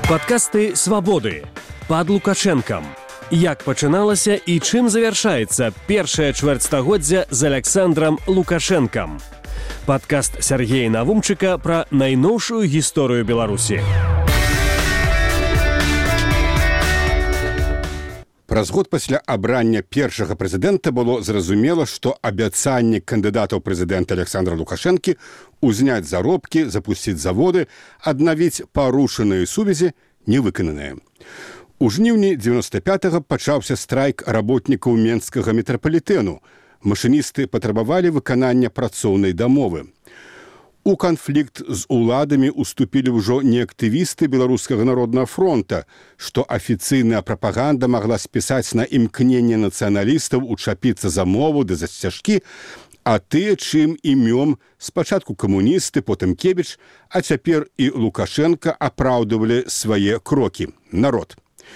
Падкасты «Свабоды» пад Лукашэнкам. Як пачыналася і чым завяршаецца першае чвэрцьстагоддзя з Александрам Лукашэнкам. Падкаст Сергея Навумчыка пра найноўшую гісторыю Беларусі. Праз год пасля абрання першага прэзідэнта было зразумела, што абяцанне кандыдата ў прэзідэнта Александра Лукашэнкі узняць заробкі, запусціць заводы, аднавіць парушаныя сувязі не выкананыя. У жніўні 95-го пачаўся страйк работнікаў Менскага метрапалітэну. Машыністы патрабавалі выканання працоўнай дамовы. У канфлікт з уладамі уступілі ўжо не актывісты Беларускага народнага фронта, што афіцыйная прапаганда магла спісаць на імкненне нацыяналістаў учапіцца за мову ды за сцяжкі, а тыя, чым імём спачатку камуністы, потым Кебіч, а цяпер і Лукашенка апраўдывалі свае крокі. Народ.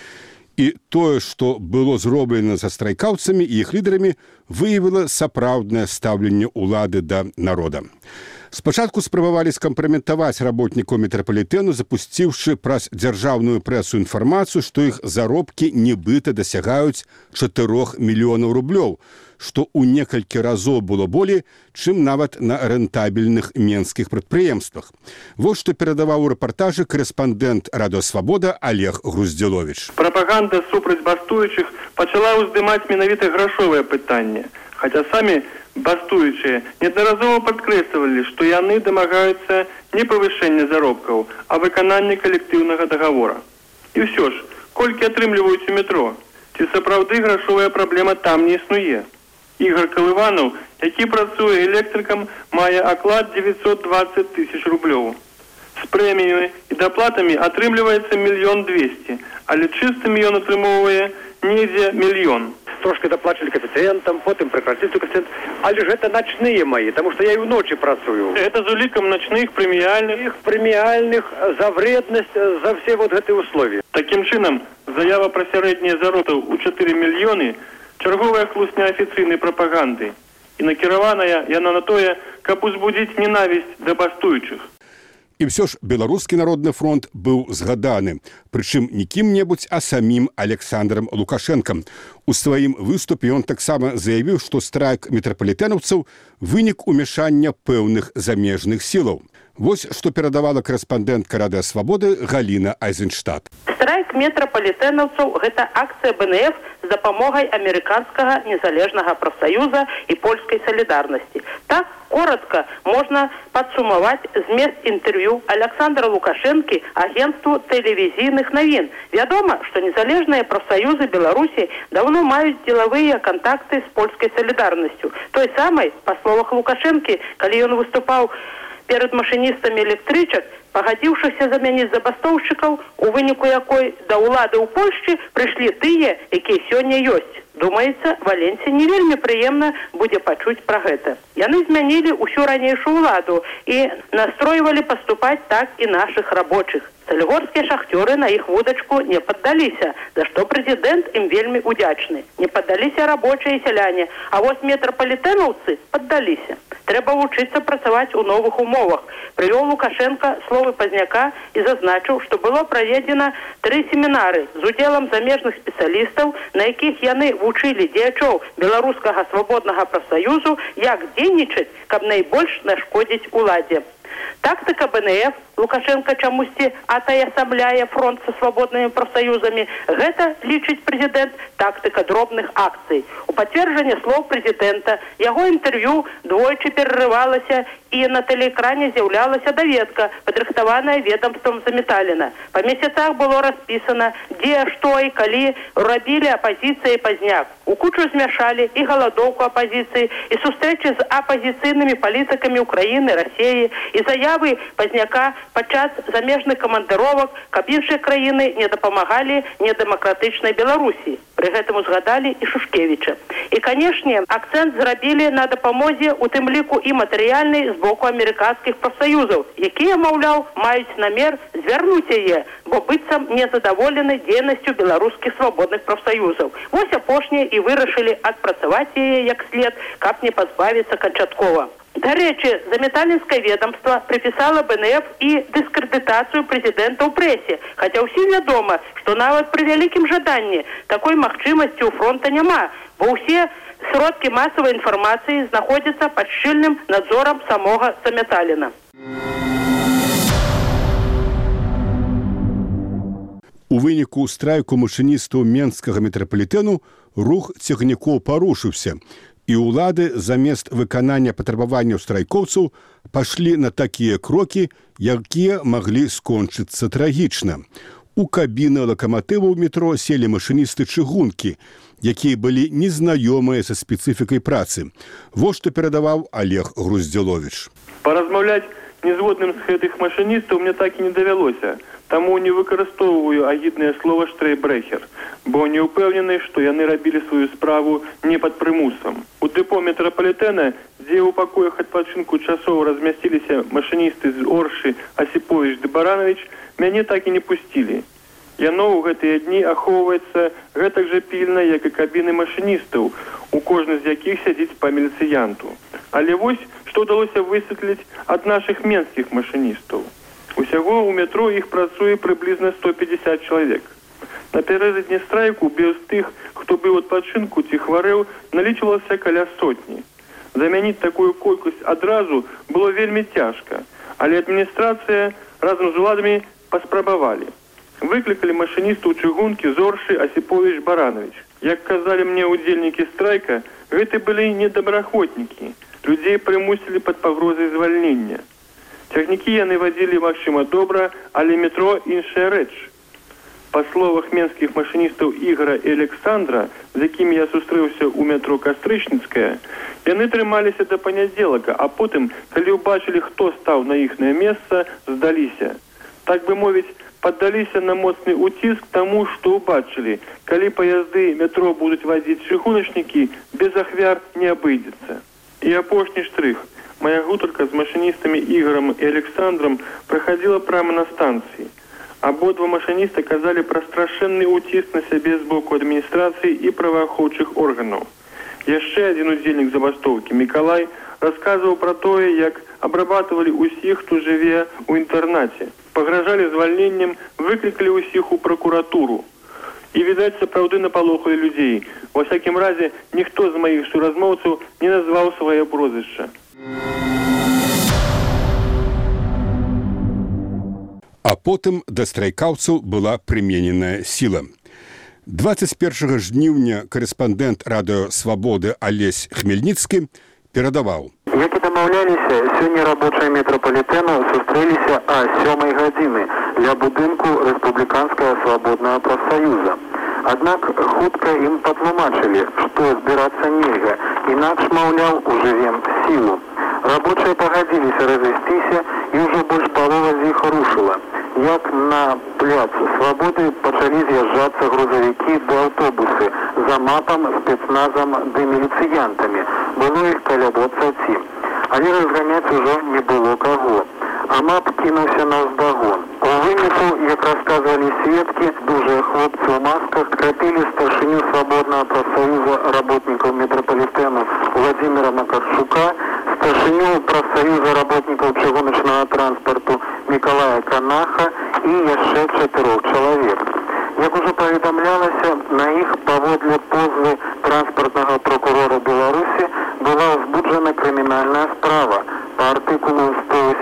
І тое, што было зроблена за страйкаўцамі і іх лідарамі, выявіла сапраўднае стаўленне ўлады да народа. Спачатку спрабавалі скампраметаваць работнікаў метрапалітэну, запусціўшы праз дзяржаўную прэсу інфармацыю, што іх заробкі нібыта дасягаюць 4 мільёнаў рублёў, што ў некалькі разоў было болей, чым нават на рэнтабельных менскіх прадпрыемствах. Вось што перадаваў у рэпартажы корэспандэнт Радыё Свабода Олег Груздзіловіч. Прапаганда супраць бастуючых пачала ўздымаць менавіта грашовае пытанне, хаця самі бастуючыя неаднаразова падкрэслівалі, што яны дамагаюцца не павышэння заробкаў, а выканання калектыўнага дагавора. І ўсё ж, колькі атрымліваюць у метро, ці сапраўды грашовая праблема там не існуе. Ігор Калыванаў, які працуе электрыкам, мае аклад 920 000 рублёў. З прэміямі і даплатамі атрымліваецца 1 200 000, але чыстым ён атрымоўвае недзе 1 000 000. Трошки доплачивали коэффициентам, потом прекратили коэффициент. Але же это ночные мои, потому что я и в ночи працую. Это з улікам ночных, прэміяльных. Их премиальных за вредность, за все вот эти условия. Таким чынам, заява пра сярэднія заробкі ў 4 мільёны чарговая хлусня афіцыйнай прапаганды. І накіраваная яна на тое, каб узбудзіць ненавісць да бастуючых. І ўсё ж Беларускі народны фронт быў згаданы, прычым не кім-небудзь, а самім Александрам Лукашэнкам. У сваім выступе ён таксама заявіў, што страйк метрапалітэнаўцаў вынік умяшання пэўных замежных сілаў. Вось што перадавала корэспандэнтка Радыё Свабоды Галіна Айзенштадт. Страйк метрапалітэнаўцаў – гэта акцыя БНФ з дапамогай амерыканскага незалежнага прафсаюза і польскай салідарнасці. Так, коротко можна падсумаваць змест інтэрв'ю Александра Лукашэнкі агентству тэлевізійных навін. Вядома, што незалежныя прафсаюзы Беларусі даўно маюць дзелавыя кантакты з польскай салідарнасцю. Той самай, па словах Лукашэнкі, калі ён выступаў перад машыністамі электрычак, пагадзіўшыся замяніць забастоўшчыкаў, у выніку якой да ўлады ў Польшчы прыйшлі тыя, якія сёння ёсць. Думаецца, Валенсі не вельмі прыемна будзе пачуць пра гэта. Яны змянілі ўсю ранейшую ўладу і настройвалі паступаць так і нашых рабочых. Салігорскія шахцёры на іх вудачку не паддаліся, за што прэзідэнт ім вельмі удзячны. Не паддаліся рабочыя і сяляне, а вось метрапалітэнаўцы паддаліся. Трэба вучыцца працаваць у новых умовах. Прывёў Лукашенка словы Пазняка і зазначыў, што было праведзена 3 семінары з удзелам замежных спецыялістаў, на якіх яны вучылі дзеячоў беларускага свабоднага прафсаюзу, як дзейнічаць, каб найбольш нашкодзіць уладзе. Тактыка БНФ, Лукашенко чамусьці атаясамляе фронт са свабоднымі прафсаюзамі, гэта, лічыць прэзідэнт, тактыка дробных акцый. У пацверджанне слоў прэзідэнта яго інтэрв'ю двойчы перарывалася і на тэлеэкране з'яўлялася даведка, падрыхтаваная ведамствам Заметаліна. Па месяцах было распісана, дзе, што і калі рабілі апазіцыя і Пазняк. У кучу змяшалі і галадоўку апазіцыі, і сустрэчы з апазіцыйнымі палітыкамі Украіны, Расіі, і заявы Пазняка падчас замежных камандыровак, каб іншыя краіны не дапамагалі недэмакратычнай Беларусі. Пры гэтым узгадалі і Шушкевіча. І, канешне, акцэнт зрабілі на дапамозе, у тым ліку і матэрыяльнай з боку амерыканскіх прафсаюзаў, якія, маўляў, маюць намер звярнуць яе, бо быццам незадаволены дзейнасцю беларускіх свабодных прафсаюзаў. Вось апошнія і вырашылі адпрацаваць яе як след, каб не пазбавіцца канчаткова. Дарэчы, заметальніцкае ведомство припісала БНФ і дыскрэдытацыю прэзідэнта ў прэсе, хаця ўсім вядома, што нават пры вялікім жаданні такой магчымасці ў фронта няма, бо ўсе сродкі масавай інфармацыі знаходзяцца пад шчыльным надзорам самога Заметаліна. У выніку страйку машыністаў Менскага метрапалітэну рух цягнікоў парушыўся, і ўлады замест выканання патрабаванняў страйкоўцаў пашлі на такія крокі, якія маглі скончыцца трагічна. У кабіны лакаматываў метро селі машыністы чыгункі, якія былі незнаёмыя са спецыфікай працы. Вось што перадаваў Олег Груздзіловіч. Паразмаўляць незгодным з гэтых машыністаў мне так і не давялося. Таму не выкарыстоўваю агіднае слова «штрейбрэхер», бо не ўпэўнены, што яны рабілі сваю справу не пад прымусам. У дэпо метрапалітэна, дзе ў пакоях адпачынку часова размясціліся машыністы з Оршы Асіповіч ды Баранович, мяне так і не пусцілі. Яно ў гэтыя дні ахоўваецца гэтак жа пільна, як і кабіны машыністаў, у кожны з якіх сядзіць па міліцыянту. Але вось, што ўдалося высветліць ад нашых менскіх машыністаў. Усяго ў метро іх працуе прыблізна 150 чалавек. Напярэдадні страйку без тых, хто быў у адпачынку ці хварэў, налічвалася каля сотні. Замяніць такую колькасць адразу было вельмі цяжка, але адміністрацыя разам з уладамі паспрабавалі. Выклікалі машыністаў чыгункі Зоршы Асіповіч Баранович. Як казалі мне ўдзельнікі страйка, гэта былі недобраахвотнікі. Людзей прымусілі пад пагрозай звальнення. Цягнікі яны вадзілі, магчыма, добра, але метро іншая рэч. Па словах менскіх машыністаў Ігора і Александра, з якімі я сустрэўся ў метро Кастрычніцкая, яны трымаліся да панядзелака, а потым, калі ўбачылі, хто стаў на іхнае месца, здаліся. Так бы мовіць, паддаліся на моцны ўціск таму, што ўбачылі, калі паязды метро будуць вадзіць чыгуначнікі, без ахвяр не абыдзецца. І апошні штрых. Моя гутарка з машыністамі Ігорам і Александром праходзіла прямо на станцыі. Абодва машыніста казалі пра страшэнны ўціск на сябе з боку адміністрацыі і праваахоўчых органаў. Яшчэ адзін удзельнік забастоўкі, Мікалай, расказваў пра тое, як абрабатывалі ўсіх, хто жыве ў інтэрнаце. Пагражалі звальненнем, выклікалі ўсіх у пракуратуру. І, відаць, сапраўды напалохалі людзей. Ва всякім разе, ніхто з маіх суразмоўцаў не назваў свае прозвішча. А потым да страйкаўцаў была прымененая сіла. 21 жніўня карэспандэнт радыё «Свабоды» Алесь Хмельніцкі перадаваў. Як і дамаўляліся, сёння рабочыя метрапалітэну сустрэліся а 7 гадзіны ля будынку Рэспубліканскага свабоднага прафсаюза. Аднак хутка ім патлумачылі, што збірацца нельга, інакш, маўляў, ужывем сілу. Рабочыя пагадзіліся развесціся, і ўжо больш палова з іх рушыла. Як на пляц Свабоды пачалі з'язджацца грузавікі ды аўтобусы за мапам, спецназам ды міліцыянтамі. Было іх каля 20. Але разганяць ужо не было каго. А мап кінуўся наўздагон. У выніку, як расказвалі сведкі, дужыя хлопцы ў масках крапілі старшыню свабоднага прафсаюза работнікаў метрапалітэну Владзіміра Макарчука, старшыню прафсаюза работнікаў чыгуначнага транспарту Мікалая Канаха і яшчэ 4 чалавек. Як ужо паведамлялася, на іх паводле позвы транспартнага прокурора Беларусі была ўзбуджана крымінальная справа по артыкулу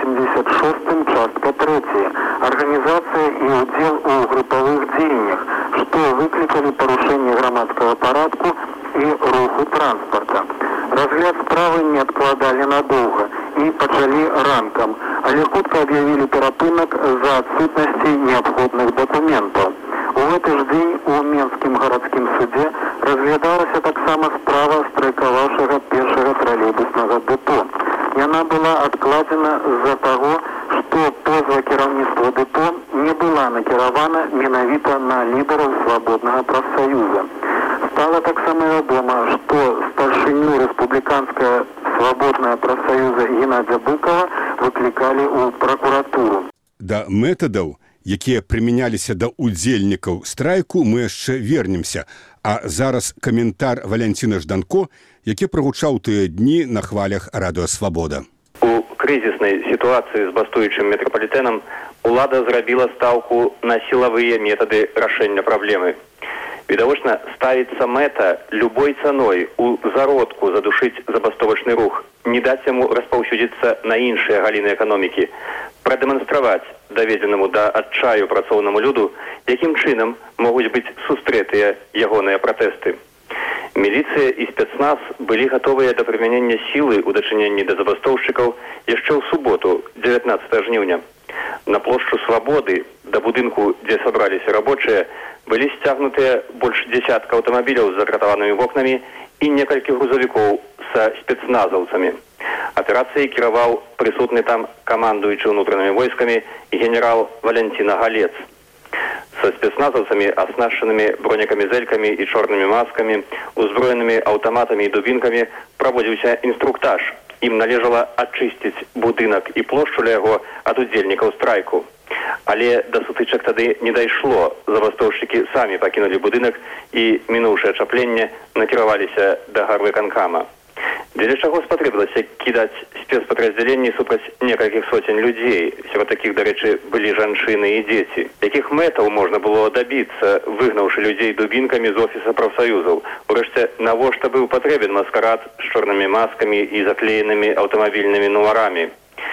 186 частка 3 «Организация и удел у групповых дзеяннях», что выкликали парушение громадского порядку и руху транспорта. Разгляд справы не откладали надолго и почали ранком, але хутка объявили перапынак за отсутностью необходных документов. У гэты ж дзень у Менскім гарадскім судзе разглядалася таксама справа страйкаваўшага першага тралейбуснага дэпо. Яна была адкладзена з-за таго, што позва кіраўніцтва дэпо не была накіравана менавіта на лідараў свабоднага прафсаюза. Стала таксама вядома, што старшыню Рэспубліканскага свабоднага прафсаюза Геннадзя Быкова выклікалі ў пракуратуру. Да метадаў, якія прымяняліся да удзельнікаў страйку, мы яшчэ вернемся. А зараз каментар Валянціна Жданко, які прагучаў тыя дні на хвалях радыё «Свабода». У крызіснай сітуацыі з бастуючым метрапалітэнам улада зрабіла стаўку на сілавыя метады рашэння праблемы. Відавочна, ставіцца мэта любой цаной у зародку задушыць забастовачны рух, не даць яму распаўсюдзіцца на іншыя галіны эканомікі, прадэманстраваць даведзенаму да адчаю працоўнаму люду, якім чынам могуць быць сустрэтыя ягоныя пратэсты. Міліцыя і спецназ былі гатовыя да прымянення сілы ў дачыненні да забастоўшчыкаў яшчэ ў суботу, 19 жніўня. На плошчу Свабоды, да будынку, дзе сабраліся рабочыя, былі сцягнутыя больш дзесятка аўтамабіляў з закратаванымі вокнамі і некалькі грузавікоў са спецназаўцамі. Аперацыяй кіраваў прысутны там камандуючы ўнутранымі войскамі генерал Валянціна Галец. Са спецназаўцамі, аснашчанымі бронекамізэлькамі і чорнымі маскамі, узброенымі аўтаматамі і дубінкамі, праводзіўся інструктаж. Ім належала ачысціць будынак і плошчу ля яго ад удзельнікаў страйку. Але да сутычак тады не дайшло. Забастоўшчыкі самі пакінулі будынак і, мінуўшы ачапленне, накіраваліся да гарвыканкама. Дзеля чаго спатрэбілася кідаць спецпадраздзяленні супраць некалькіх соцень людзей. Сярод такіх, дарэчы, былі жанчыны і дзеці. Якіх мэтаў можна было дабіцца, выгнаўшы людзей дубінкамі з офіса прафсаюзаў? Урэшце, навошта быў патрэбен маскарад з чорнымі маскамі і заклеенымі аўтамабільнымі нумарамі?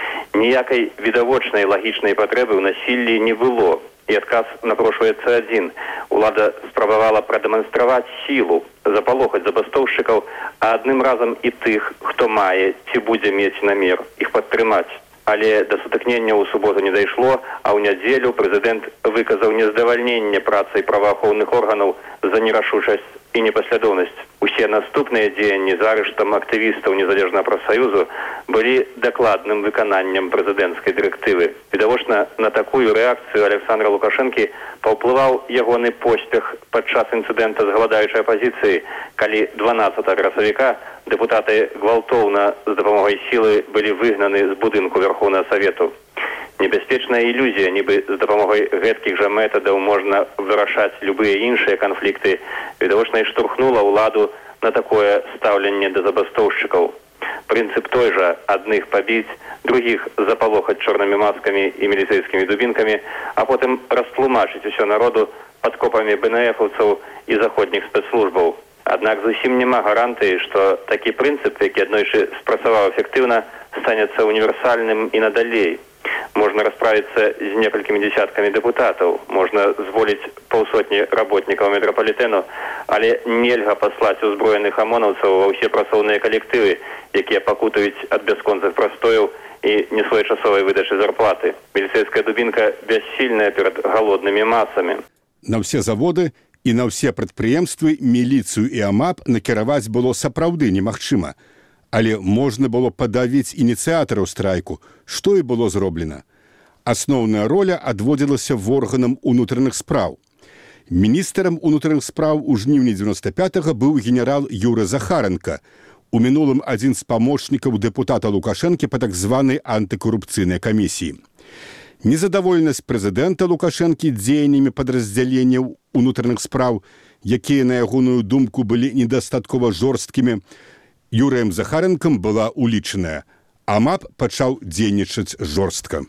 Ніякай відавочнай лагічнай патрэбы ў насіллі не было. І адказ напрошваецца адзін. Улада спрабавала прадэманстраваць сілу, запалохаць забастоўшчыкаў, а адным разам і тых, хто мае ці будзе мець намер іх падтрымаць. Але да сутыкнення ў суботу не дайшло, а ў нядзелю прэзідэнт выказаў нездавальненне працай праваахоўных органаў за нерашучасць і непаслядоўнасць. Усе наступныя дзеянні з арыштам актывістаў незалежнага прафсаюзу былі дакладным выкананнем прэзідэнцкай дырэктывы. Відавочна, на такую рэакцыю Александра Лукашэнкі паўплываў ягоны поспех падчас інцыдэнта з галадаючай апазіцыяй, калі 12 красавіка дэпутаты гвалтоўна з дапамогай сілы былі выгнаны з будынку Верховнага Савету. Небяспечная ілюзія, нібы з дапамогай гэткіх жа метадаў можна вырашаць любыя іншыя канфлікты, відавочна і штурхнула ўладу на такое стаўленне да забастоўшчыкаў. Прынцып той жа: адных пабіць, другіх запалохаць чорнымі маскамі і міліцэйскімі дубінкамі, а потым растлумачыць усё народу падкопамі БНФаўцаў і заходніх спецслужбаў. Аднак зусім няма гарантыі, што такі прынцып, які аднойчы спрацаваў эфектыўна, станецца універсальным і надалей. Можна расправіцца з некалькімі дзесяткамі дэпутатаў, можна зволіць паўсотні работнікаў метрапалітэну, але нельга паслаць узброеных амонаўцаў ва ўсе працоўныя калектывы, якія пакутаюць ад бясконцых прастояў і несвоечасовай выдачы зарплаты. Міліцэйская дубінка бяссільная перад галоднымі масамі. На ўсе заводы і на ўсе прадпрыемствы міліцыю і АМАП накіраваць было сапраўды немагчыма. Але можна было падавіць ініцыятараў страйку, што і было зроблена. Асноўная роля адводзілася органам унутраных спраў. Міністрам унутраных спраў у жніўні 95-го быў генерал Юра Захаренко, у мінулым адзін з памочнікаў дэпутата Лукашэнкі па так званай антыкорупцыйнай камісіі. Незадаволенасць прэзідэнта Лукашэнкі дзеяннямі падраздзяленняў унутраных спраў, якія, на ягоную думку, былі недастаткова жорсткімі, Юрыем Захаренкам была улічаная, а МАП пачаў дзейнічаць жорстка.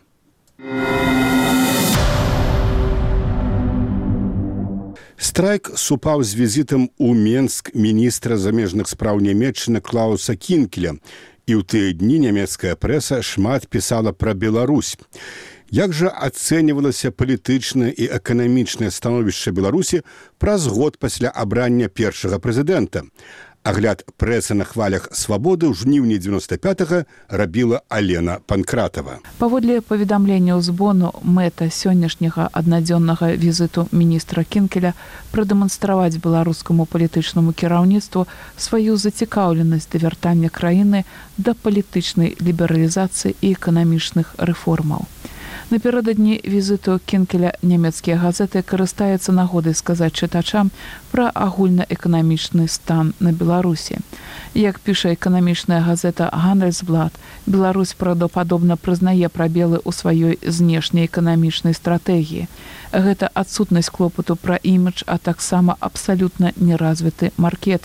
Страйк супаў з візітам у Менск міністра замежных спраў Нямецчыны Клауса Кінкеля, і ў тыя дні нямецкая прэса шмат пісала пра Беларусь. Як жа ацэньвалася палітычнае і эканамічнае становішча Беларусі праз год пасля абрання першага прэзідэнта? Агляд прэсы на хвалях «Свабоды» ў жніўні 95-го рабіла Алена Панкратова. Паводле паведамленняў з Бону, мэта сённяшняга аднадзённага візіту міністра Кінкеля прадэманстраваць беларускаму палітычнаму кіраўніцтву сваю зацікаўленасць да вяртання краіны да палітычнай лібералізацыі і эканамічных рэформаў. Наперададні візіту Кінкеля нямецкія газеты карыстаюцца нагодай сказаць чытачам пра агульнаэканамічны стан на Беларусі. Як піша эканамічная газета «Гандельсблат», Беларусь правдападобна прызнае прабелы ў сваёй знешняй эканамічнай стратэгіі. Гэта адсутнасць клопату пра імідж, а таксама абсалютна неразвіты маркетынг,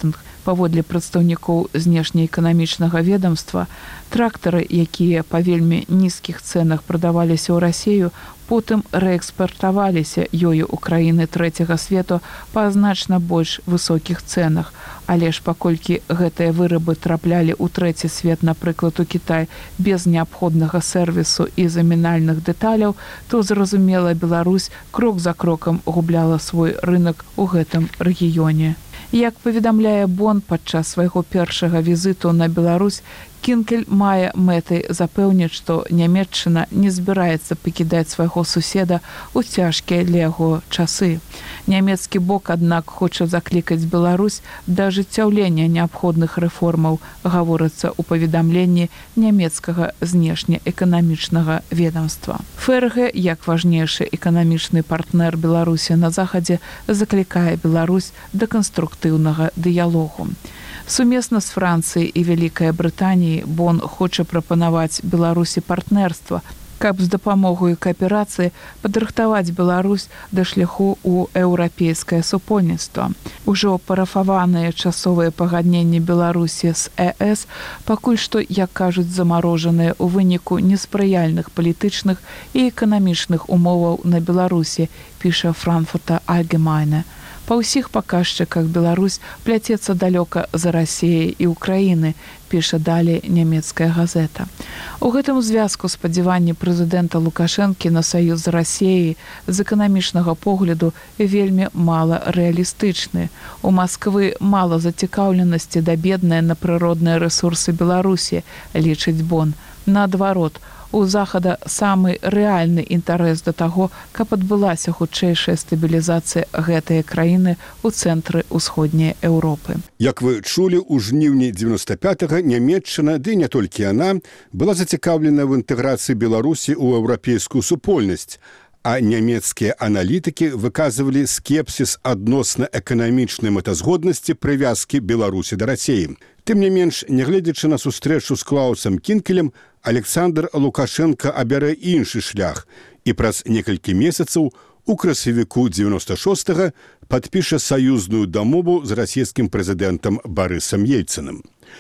Паводле прадстаўнікоў знешнеэканамічнага ведомства, трактары, якія па вельмі нізкіх цэнах прадаваліся ў Расію, потым рээкспартаваліся ёю ў краіны трэцяга свету па значна больш высокіх цэнах. Але ж паколькі гэтыя вырабы траплялі ў трэці свет, напрыклад, у Кітай, без неабходнага сервісу і замінальных дэталяў, то, зразумела, Беларусь крок за крокам губляла свой рынок у гэтым рэгіёне. Як паведамляе Бон падчас свайго першага візіту на Беларусь, Кінкель мае мэтай запэўніць, што Нямецчына не збіраецца пакідаць свайго суседа ў цяжкія для яго часы. Нямецкі бок, аднак, хоча заклікаць Беларусь да ажыццяўлення неабходных рэформаў, гаворыцца ў паведамленні нямецкага знешнеэканамічнага ведомства. ФРГ, як важнейшы эканамічны партнер Беларусі на захадзе, заклікае Беларусь да канструктыўнага дыялогу. Сумесна з Францыяй і Вялікай Брытаніяй Бон хоча прапанаваць Беларусі партнерства, каб з дапамогай кааперацыі падрыхтаваць Беларусь да шляху ў еўрапейскае супольніцтва. Ужо парафаваныя часовыя пагадненні Беларусі з ЕС пакуль што, як кажуць, замарожаныя ў выніку неспрыяльных палітычных і эканамічных умоваў на Беларусі, піша Frankfurter Allgemeine. Па ўсіх паказчыках Беларусь пляцецца далёка за Расіяй і Украіны, піша далей нямецкая газета. У гэтым звязку спадзяванні прэзідэнта Лукашэнкі на саюз з Расіяй з эканамічнага погляду вельмі мала рэалістычны. У Масквы мала зацікаўленасці да бедныя на прыродныя рэсурсы Беларусі, лічыць Бон. Наадварот, у Захада самы рэальны інтарэс да таго, каб адбылася хутчэйшая стабілізацыя гэтай краіны ў цэнтры ўсходняй Еўропы. Як вы чулі, у жніўні 95-го Нямецчына, ды не толькі яна, была зацікаўлена в інтэграцыі Беларусі ў еўрапейскую супольнасць, а нямецкія аналітыкі выказвалі скепсіс адносна эканамічнай мэтазгоднасці прывязкі Беларусі да Расіі. Тым не менш, нягледзячы на сустрэчу з Клаусам Кінкелем, Александр Лукашенко абярэ іншы шлях і праз некалькі месяцаў у красавіку 96-го падпіша саюзную дамову з расійскім прэзідэнтам Барысам Ельцыным.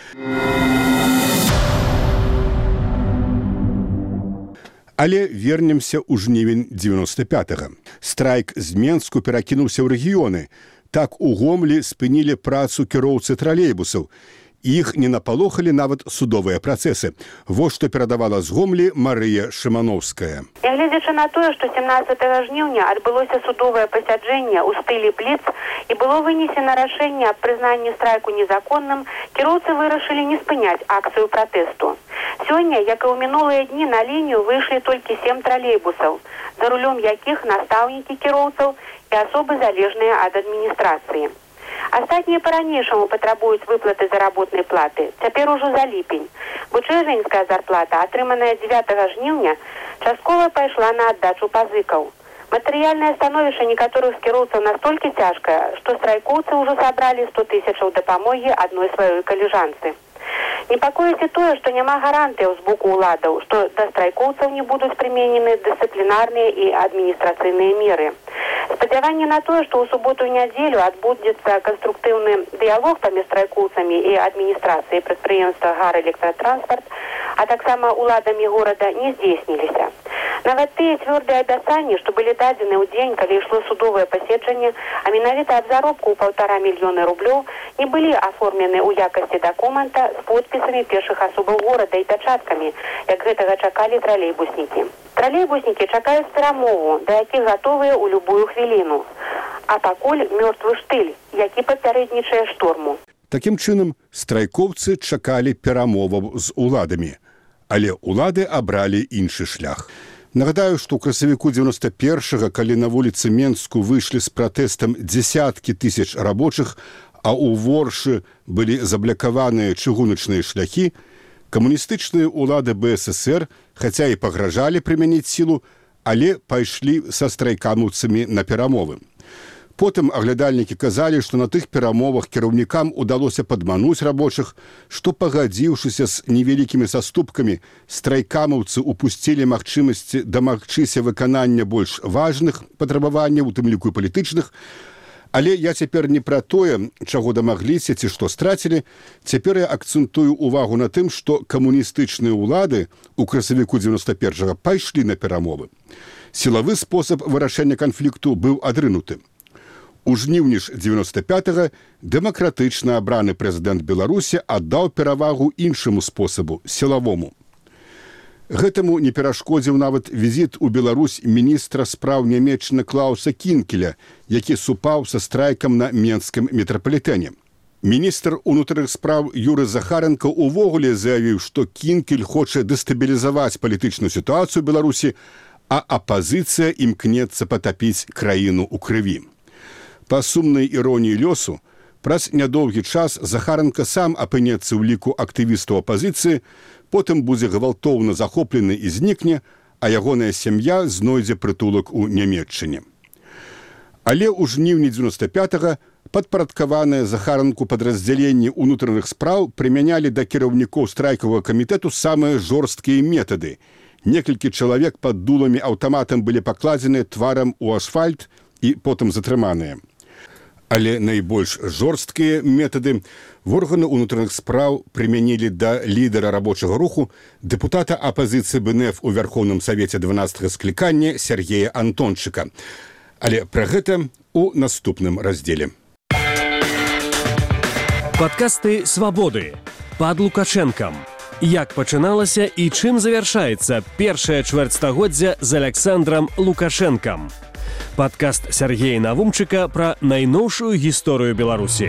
Але вернемся ў жнівень 95-го. Страйк з Менску перакінуўся ў рэгіёны. Так у Гомлі спынілі працу кіроўцы тралейбусаў. Іх не напалохалі нават судовыя працэсы. Вось што перадавала з Гомлі Марыя Шымановская. Нягледзячы на тое, што 17 жніўня адбылося судовае пасяджэнне ў стылі бліц і было вынесена рашэнне аб прызнанні страйку незаконным, кіроўцы вырашылі не спыняць акцыю пратэсту. Сёння, як і ў минулыя дні, на лінію выйшлі толькі 7 тралейбусаў, за рулём якіх настаўнікі кіроўцаў і асобы залежныя ад адміністрацыі. Астатнія па-ранейшаму патрабуюць выплаты заработнай платы. Цяпер ужо за ліпень, бо чэрвеньская зарплата, атрыманая 9 жніўня, часткова пайшла на аддачу пазыкаў. Матэрыяльнае становішча некаторых кіроўцаў настолькі цяжкае, што страйкоўцы ўжо сабралі 100 000 дапамогі адной сваёй каліжанцы. Непакоіць і тое, што няма гарантыяў з боку ўладаў, што да страйкоўцаў не будуць прыменены дысцыплінарныя і адміністрацыйныя меры. Спадзяванне на тое, што ў суботу і нядзелю адбудзецца канструктыўны дыялог паміж страйкоўцамі і адміністрацыяй прадпрыемства «Гар-электратранспарт», а таксама ўладамі горада не здзейсніліся. Нават тыя цвёрдыя абяцанні, што былі дадзены ў дзень, калі ішло судовае паседжанне, а менавіта аб заробку ў 1,5 мільёна рублёў, не былі аформлены ў якасці дакумента з подпісамі першых асобаў горада і пячаткамі, як гэтага чакалі тралейбуснікі. Тралейбуснікі чакаюць перамову, да якіх гатовыя ў любую хвіліну. А пакуль мёртвы штыль, які папярэднічае шторму. Такім чынам, страйкоўцы чакалі перамоваў з уладамі, але улады абралі іншы шлях. Нагадаю, што ў красавіку 91-го, калі на вуліцы Менску выйшлі з пратэстам дзесяткі тысяч рабочых, а ў Воршы былі заблакаваныя чыгуначныя шляхі, камуністычныя ўлады БССР, хаця і пагражалі прымяніць сілу, але пайшлі са страйкамаўцамі на перамовы. Потым аглядальнікі казалі, што на тых перамовах кіраўнікам удалося падмануць рабочых, што, пагадзіўшыся з невялікімі саступкамі, страйкамаўцы упусцілі магчымасці дамагчыся выканання больш важных патрабаванняў, у тым ліку і палітычных, Але я цяпер не пра тое, чаго дамагліся ці што страцілі. Цяпер я акцэнтую увагу на тым, што камуністычныя ўлады ў красавіку 91-го пайшлі на перамовы. Сілавы спосаб вырашэння канфлікту быў адрынуты. У жніўні ж 95-го дэмакратычна абраны прэзідэнт Беларусі аддаў перавагу іншаму спосабу – сілавому. Гэтаму не перашкодзіў нават візіт у Беларусь міністра спраў Нямеччыны Клауса Кінкеля, які супаў са страйкам на Менскім метрапалітэне. Міністр унутраных спраў Юры Захаренко увогуле заявіў, што Кінкель хоча дэстабілізаваць палітычную сітуацыю ў Беларусі, а апазіцыя імкнецца патапіць краіну ў крыві. Па сумнай іроніі лёсу, праз нядоўгі час Захаренко сам апынецца ў ліку актывістаў апазіцыі, потым будзе гвалтоўна захоплены і знікне, а ягоная сям'я знойдзе прытулак у Нямецчыне. Але ў жніўні 95-го падпарадкаваныя Захаренку падраздзяленні ўнутраных спраў прымянялі да кіраўнікоў страйкавага камітэту самыя жорсткія метады. Некалькі чалавек пад дуламі аўтаматам былі пакладзены тварам у асфальт і потым затрыманыя. Але найбольш жорсткія метады органы ўнутраных спраў прымянілі да лідара рабочага руху, дэпутата апазіцыі БНФ у Вярхоўным Савеце 12-го склікання Сергея Антончыка. Але пра гэта ў наступным раздзеле. Падкасты «Свабоды» пад Лукашэнкам. Як пачыналася і чым завяршаецца першае чвэрцьстагоддзя з Александрам Лукашэнкам. Падкаст Сергея Навумчыка пра найноўшую гісторыю Беларусі.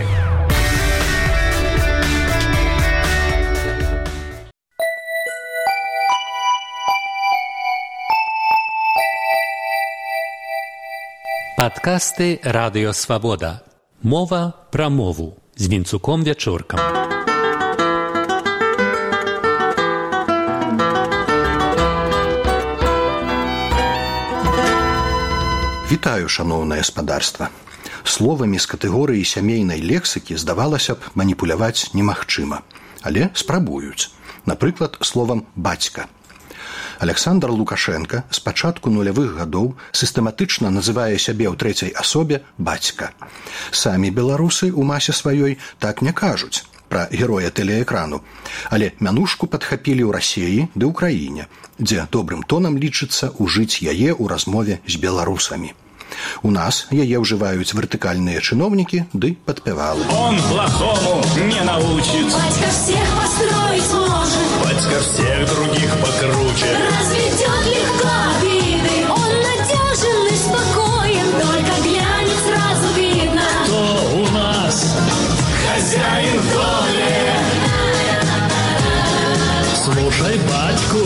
Падкасты «Радыё Свабода». Мова пра мову з Вінцуком Вячоркам. Вітаю, шаноўнае спадарства. Словамі з катэгорыі сямейнай лексікі, здавалася б, маніпуляваць немагчыма. Але спрабуюць. Напрыклад, словам «бацька». Александр Лукашенко з пачатку нулявых гадоў сістэматычна называе сябе ў трэцяй асобе «бацька». Самі беларусы ў масе сваёй так не кажуць пра героя тэлеэкрану, але мянушку падхапілі ў Расіі ды ў краіне, дзе добрым тонам лічыцца ўжыць яе ў размове з беларусамі. У нас яе ўжываюць вертыкальныя чыноўнікі ды падпявалы. Он плохому не научит. Батька всех построить может. Батька всех других покруче. Разведет легко обиды. Он надежен и спокоен. Только глянет, сразу видно. Кто у нас хозяин в доме? Слушай батьку.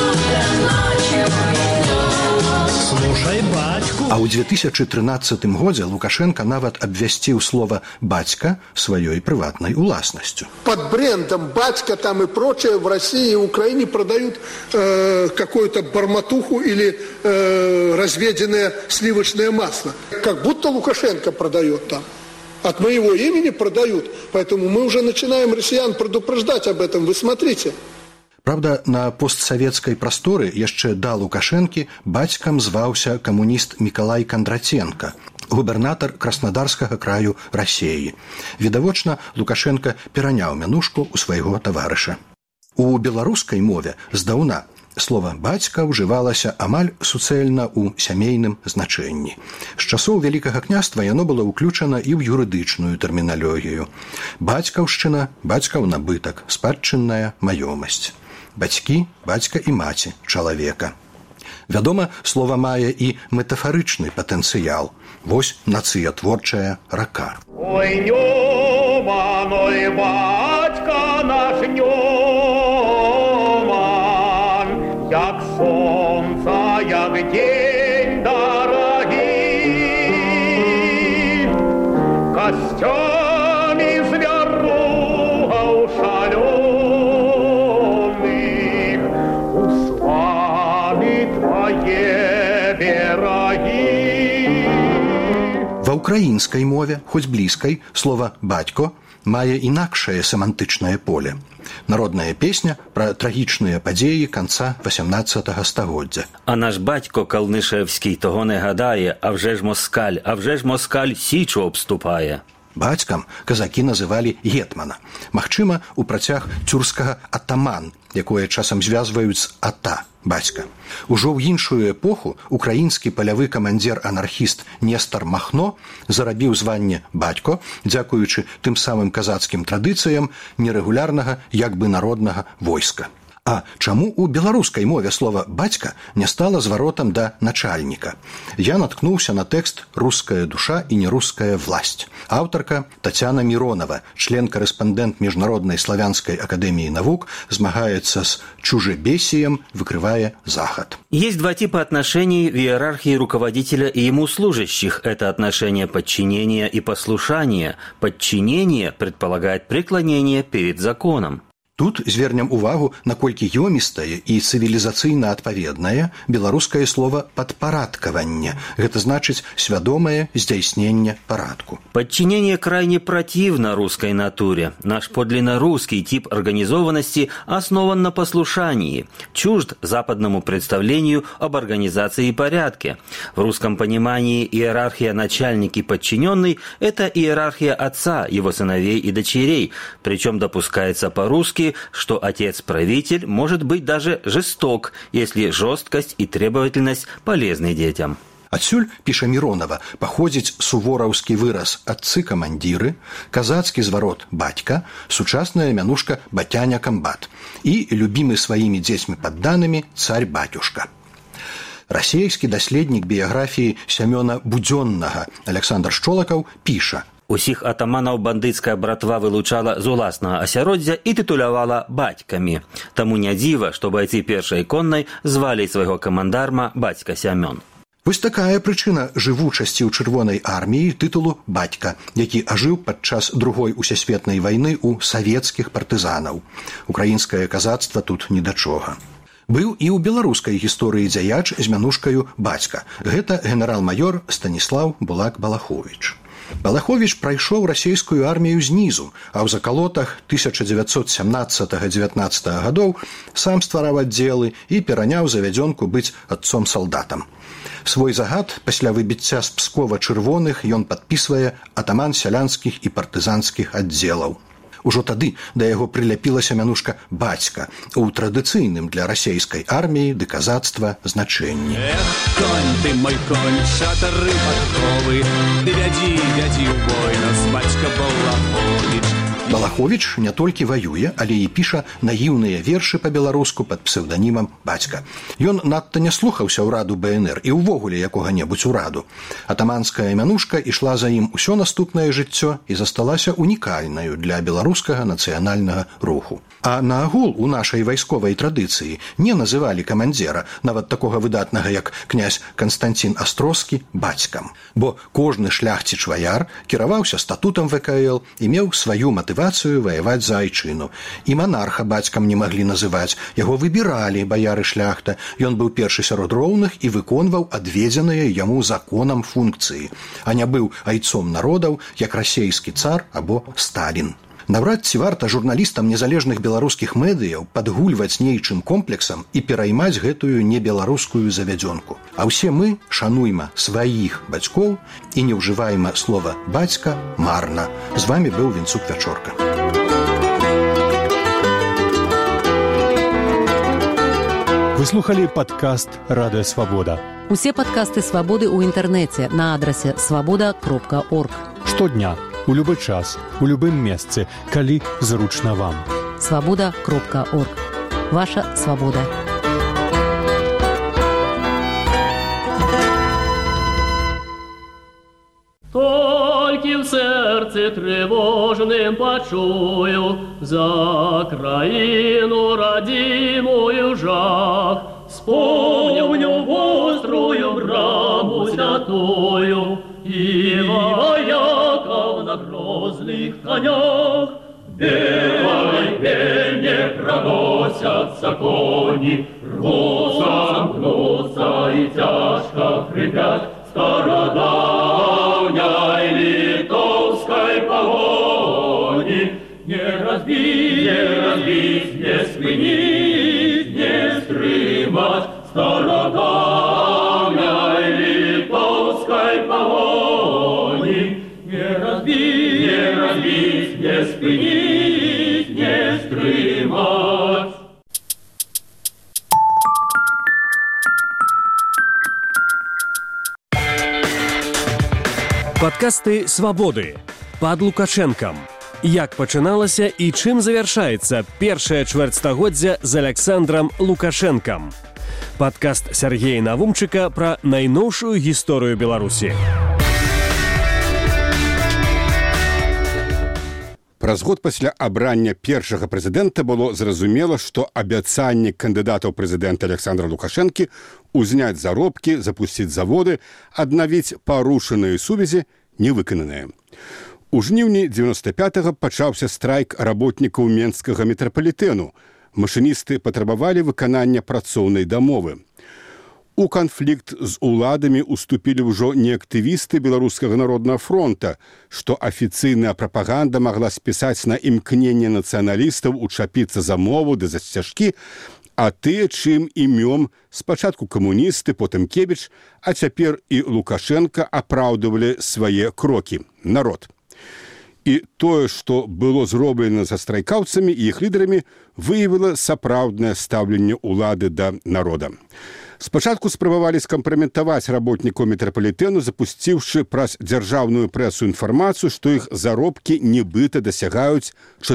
Слушай батьку. А ў 2013 годзе Лукашенко нават абвясціў слова «бацька» сваёй прыватнай уласнасцю. Под брендом «бацька» там и прочее в России и Украине продают какую-то барматуху или разведенное сливочное масло. Как будто Лукашенко продает там. От моего имени продают. Поэтому мы уже начинаем россиян предупреждать об этом. Вы смотрите. Правда, на постсавецкай прасторы яшчэ да Лукашэнкі бацькам зваўся камуніст Мікалай Кандратенка, губернатар Краснодарскага краю Расіі. Відавочна, Лукашенка пераняў мянушку ў свайго таварыша. У беларускай мове здаўна слова «бацька» ўжывалася амаль суцэльна ў сямейным значэнні. З часоў Вялікага княства яно было ўключана і ў юрыдычную тэрміналогію. Бацькаўшчына, бацькаў набытак, спадчынная маёмасць. Бацькі, бацька і маці чалавека. Вядома, слова мае і метафарычны патэнцыял. Вось нацыятворчая рака. Ой, Нёман, ой, батька наш Нёман, як сонца, як день дорогі, костями зверугаў шалёных, Ва ўкраінскай мове, хоць блізкай, слова «бацько» мае інакшае семантычнае поле. Народная песня пра трагічныя падзеі канца 18 стагоддзя. А наш батько Калнишевський того не гадає, а вже ж москаль січу обступає. Бацькам казакі называлі гетмана. Магчыма, у працяг цюрскага атаман, якое часам звязваюць з ата, бацька. Ужо ў іншую эпоху украінскі палявы камандзір-анархіст Нестар Махно зарабіў званне бацько, дзякуючы тым самым казацкім традыцыям нерэгулярнага, як бы народнага войска. А чаму ў беларускай мове слова «бацька» не стала зваротам да начальніка? Я наткнуўся на тэкст «Русская душа и нерусская власть». Аўтарка Татьяна Миронова, член-корреспондент Международной славянской академии наук, змагаецца с чужебесием, выкрывая заход. Есть два типа отношений в иерархии руководителя и ему служащих. Это отношение подчинения и послушания. Подчинение предполагает преклонение перед законом. Тут звернем увагу, наколькі ёмістае і цывілізацыйна адпаведнае беларускае слова «падпарадкаванне». Гэта значыць свядомае здзяйсненне парадку. Подчинение крайне противно русской натуре. Наш подлинно русский тип организованности основан на послушании, чужд западному представлению об организации и порядке. В русском понимании иерархия начальник и подчиненный – это иерархия отца, его сыновей и дочерей, причем допускается по-русски, что отец-правитель может быть даже жесток, если жесткость и требовательность полезны детям. Адсюль, піша Миронова, паходзіць сувораўскі выраз «адцы-камандзіры», казацкі зварот «бацька», сучасная мянушка «батяня-камбат» і любімы сваімі дзецьмі падданымі «царь-батюшка». Расейскі даследнік біяграфіі Сямёна Будзённага Александр Шчолакаў піша: Усіх атаманаў бандыцкая братва вылучала з уласнага асяроддзя і тытулявала бацькамі. Таму не дзіва, што байцы першай коннай звалі свайго камандарма бацька Сямён. Вось такая прычына жывучасці ў чырвонай арміі тытулу «бацька», які ажыў падчас Другой усесветнай вайны ў савецкіх партызанаў. Украінскае казацтва тут ні да чога. Быў і ў беларускай гісторыі дзяяч з мянушкаю «бацька». Гэта генерал-маёр Станіслаў Булак-Балаховіч. Балаховіч прайшоў расійскую армію знізу, а ў закалотах 1917-19 гадоў сам ствараў аддзелы і пераняў завядзёнку быць адцом-салдатам. Свой загад пасля выбіцця з Пскова чырвоных ён падпісвае атаман сялянскіх і партызанскіх аддзелаў. Ужо тады да яго прыляпілася мянушка «бацька» у традыцыйным для расейскай арміі ды казацтва значэнні. Эх, конь ты, мой конь, шатары падковы, ты вядзі ў бой нас, бацька Балаховіч. Балаховіч не толькі ваюе, але і піша наіўныя вершы па-беларуску пад псеўданімам «бацька». Ён надта не слухаўся ўраду БНР і ўвогуле якога-небудзь ураду. Атаманская мянушка ішла за ім усё наступнае жыццё і засталася унікальнаю для беларускага нацыянальнага руху. А наагул у нашай вайсковай традыцыі не называлі камандзіра, нават такога выдатнага, як князь Канстанцін Астроскі, бацькам. Бо кожны шляхціч-ваяр кіраваўся статутам ВКЛ і меў сваю матывацыю ваяваць за айчыну. І манарха бацькам не маглі называць, яго выбіралі баяры-шляхта. Ён быў першы сярод роўных і выконваў адведзеныя яму законам функцыі, а не быў айцом народаў, як расейскі цар або Сталін. Наўрад ці варта журналістам незалежных беларускіх медыяў падгульваць нейчым комплексам і пераймаць гэтую небеларускую завядзёнку. А ўсе мы шануйма сваіх бацькоў і не ўжывайма слова «бацька» марна. З вамі быў Вінцук Вячорка. Вы слухали падкаст «Радыё Свабода». Усе падкасты «Свабоды» ў інтэрнэце на адрасе свабода.орг. Штодня, у любы час, у любым месцы, калі зручна вам. Свабода.орг. Ваша свабода. Толькі в сердце тревожным почую за краину родимую жах. Вспомню острую браму святую и вояков на грозных конях. Белой пене проносятся кони, рвутся, мкнутся и тяжко хрипят стародавней литовской погони. разбить, не спынить, не стримать стародавней литовской погони. Не разбить, не спынить, не стримать. Падкасты «Свабоды» пад Лукашэнкам. Як пачыналася і чым завяршаецца першае чвэрцьстагоддзя з Александрам Лукашэнкам. Падкаст Сергея Навумчыка пра найноўшую гісторыю Беларусі. Праз год пасля абрання першага прэзідэнта было зразумела, што абяцанне кандыдата ў прэзідэнта Александра Лукашэнкі узняць заробкі, запусціць заводы, аднавіць парушаныя сувязі не выкананыя. У жніўні 95-го пачаўся страйк работнікаў Менскага метрапалітэну. Машыністы патрабавалі выканання працоўнай дамовы. У канфлікт з уладамі уступілі ўжо не актывісты Беларускага народнага фронта, што афіцыйная прапаганда магла спісаць на імкненне нацыяналістаў учапіцца за мову ды за сцяжкі, а тыя, чым імём спачатку камуністы, потым Кебіч, а цяпер і Лукашенка апраўдывалі свае крокі. Народ. І тое, што было зроблена за страйкаўцамі і іх лідарамі, выявіла сапраўднае стаўленне ўлады да народа. Спачатку спрабавалі скампраметаваць работнікаў метрапалітэну, запусціўшы праз дзяржаўную прэсу інфармацыю, што іх заробкі нібыта дасягаюць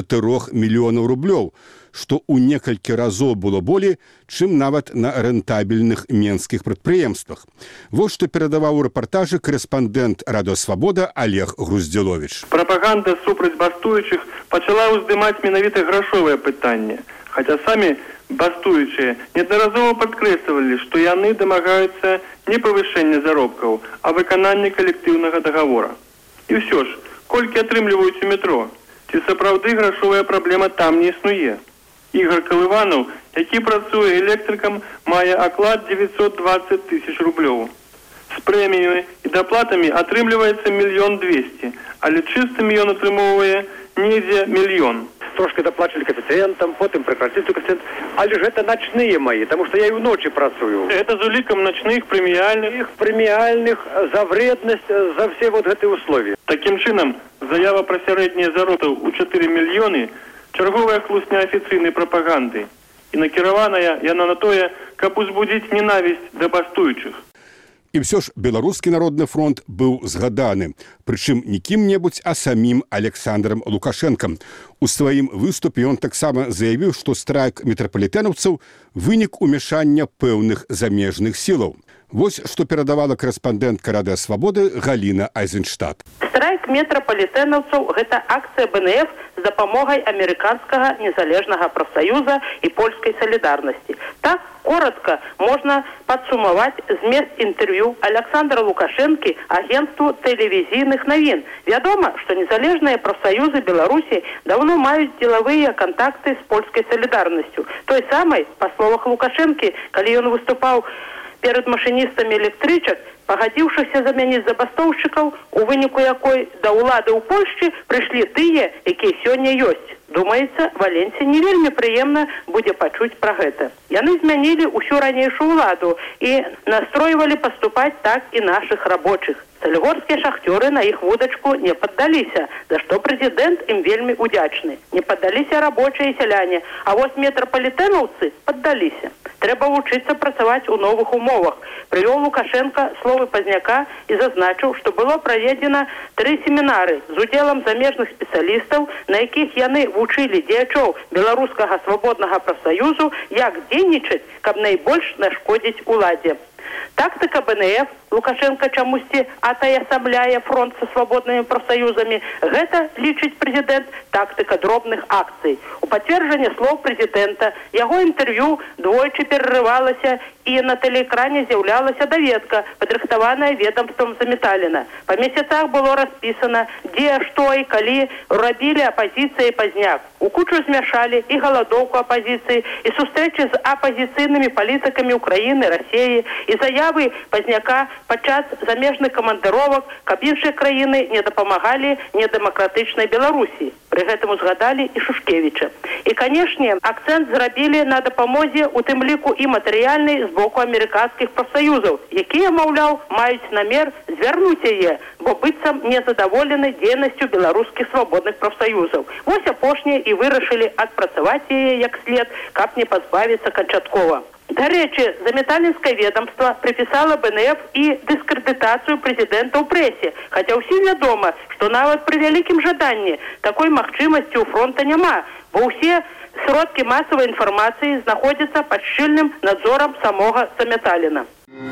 4 мільёнаў рублёў, што ў некалькі разоў было болей, чым нават на рэнтабельных менскіх прадпрыемствах. Вось што перадаваў у рэпартажы корэспандэнт Радыё Свабода Олег Груздзіловіч. Прапаганда супраць бастуючых пачала ўздымаць менавіта грашовае пытанне, хаця самі бастуючыя неаднаразова падкрэслівалі, што яны дамагаюцца не павышэння заробкаў, а выканання калектыўнага дагавора. І ўсё ж, колькі атрымліваюць у метро? Ці сапраўды грашовая праблема там не існуе? Ігор Калыванаў, які працуе электрыкам, мае аклад 920 000 рублёў. З прэміямі і даплатамі атрымліваецца 1 200 000, але чыстым ён атрымоўвае недзе 1 000 000. Трошки доплачивали коэффициентом, потом прекратили коэффициент. Але же это ночные мои, потому что я и в ночи працую. Это з уликом ночных премиальных. Премиальных за вредность, за все вот эти условия. Таким чином, заява про сярэднія заробкі у 4 мільёны чарговая хлусня афіцыйнай прапаганды. І накіраваная яна на тое, каб узбудзіць ненавісць да бастуючых. І ўсё ж Беларускі народны фронт быў згаданы, прычым не кім-небудзь, а самім Александрам Лукашэнкам. У сваім выступе ён таксама заявіў, што страйк метрапалітэнаўцаў вынік умяшання пэўных замежных сілаў. Вось што перадавала корэспандэнтка Радыё Свабоды Галіна Айзенштадт. Страйк метрапалітэнаўцаў – гэта акцыя БНФ з дапамогай амерыканскага незалежнага прафсаюза і польскай салідарнасці. Так, коротко можна падсумаваць змест інтэрв'ю Александра Лукашэнкі агентству тэлевізійных навін. Вядома, што незалежныя прафсаюзы Беларусі давно маюць дзелавыя кантакты з польскай салідарнасцю. Той самай, па словах Лукашэнкі, калі ён выступаў перад машыністамі электрычак, пагадзіўшыся замяніць забастоўшчыкаў, у выніку якой да ўлады ў Польшчы прыйшлі тыя, якія сёння ёсць. Думаецца, Валенсі не вельмі прыемна будзе пачуць пра гэта. Яны змянілі ўсю ранейшую ўладу і настройвалі паступаць так і нашых рабочых. Салігорскія шахцёры на іх вудачку не паддаліся, за што прэзідэнт ім вельмі удзячны. Не паддаліся рабочыя і сяляне, а вось метрапалітэнаўцы паддаліся. Трэба вучыцца працаваць у новых умовах. Прывёў Лукашенка словы Пазняка і зазначыў, што было праведзена 3 семінары з удзелам замежных спецыялістаў, на якіх яны вучылі дзеячоў Беларускага свабоднага прафсаюзу, як дзейнічаць, каб найбольш нашкодзіць уладзе. Тактыка БНФ, Лукашенко чамусьці атаясамляе фронт са свабоднымі прафсаюзамі, гэта, лічыць прэзідэнт, тактыка дробных акцый. У пацверджанне слоў прэзідэнта яго інтэрв'ю двойчы перарывалася і на тэлеэкране з'яўлялася даведка, падрыхтаваная ведамствам Заметаліна. Па месяцах было распісана, дзе, што і калі рабілі апазіцыя і Пазняк. У кучу змяшалі і галадоўку апазіцыі, і сустрэчы з апазіцыйнымі палітыкамі Украіны, Расіі, і заявы Пазняка падчас замежных камандыровак, каб іншыя краіны не дапамагалі недэмакратычнай Беларусі. Пры гэтым узгадалі і Шушкевіча. І, канешне, акцэнт зрабілі на дапамозе, у тым ліку і матэрыяльнай з боку амерыканскіх прафсаюзаў, якія, маўляў, маюць намер звярнуць яе, бо быццам незадаволены дзейнасцю беларускіх свабодных прафсаюзаў. Вось апошнія і вырашылі адпрацаваць яе як след, каб не пазбавіцца канчаткова. Дарэчы, замятальніцкае ведомство припісала БНФ і дыскрэдытацыю прэзідэнта ў прэсе, хаця ўсім вядома, што нават пры вялікім жаданні такой магчымасці ў фронта няма, бо ўсе сродкі масавай інфармацыі знаходзяцца пад шчыльным надзорам самога Замяталіна.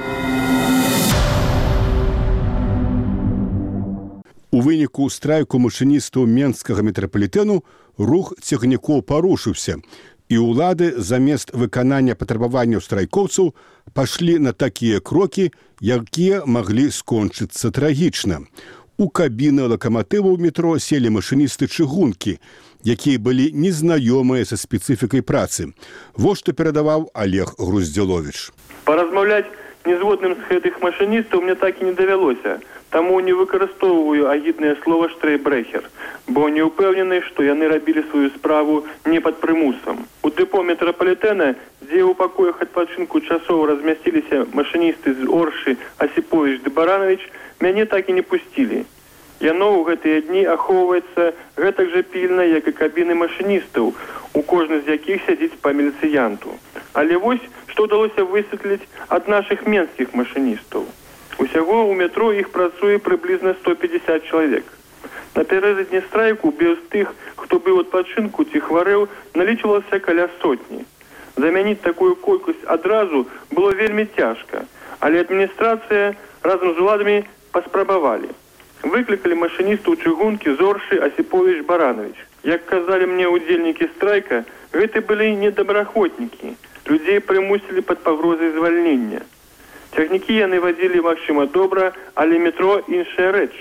У выніку страйку машыністаў Менскага метрапалітэну рух цягнікоў парушыўся, і ўлады замест выканання патрабаванняў страйкоўцаў пашлі на такія крокі, якія маглі скончыцца трагічна. У кабіны лакаматываў метро селі машыністы чыгункі, якія былі незнаёмыя са спецыфікай працы. Вось што перадаваў Олег Груздзіловіч. Паразмаўляць незгодным з гэтых машыністаў мне так і не давялося. Таму не выкарыстоўваю агіднае слова «штрейбрэхер», бо не ўпэўнены, што яны рабілі сваю справу не пад прымусам. У дэпо метрапалітэна, дзе ў пакоях адпачынку часоў размясціліся машыністы з Оршы Асіповіч ды Баранович, мяне так і не пусцілі. Яно ў гэтыя дні ахоўваецца гэтак жа пільна, як і кабіны машыністаў, у кожны з якіх сядзіць па міліцыянту. Але вось, што ўдалося высветліць ад нашых менскіх машыністаў. Усяго ў метро іх працуе прыблізна 150 чалавек. Напярэдадні страйку без тых, хто быў у адпачынку ці хварэў, налічвалася каля сотні. Замяніць такую колькасць адразу было вельмі цяжка, але адміністрацыя разам з уладамі паспрабавалі. Выклікалі машыністаў чыгункі Зоршы Асіповіч Баранович. Як казалі мне ўдзельнікі страйка, гэта былі недобраахвотнікі. Людзей прымусілі пад пагрозай звальнення. Цягнікі яны вадзілі, магчыма, добра, але метро іншая рэч.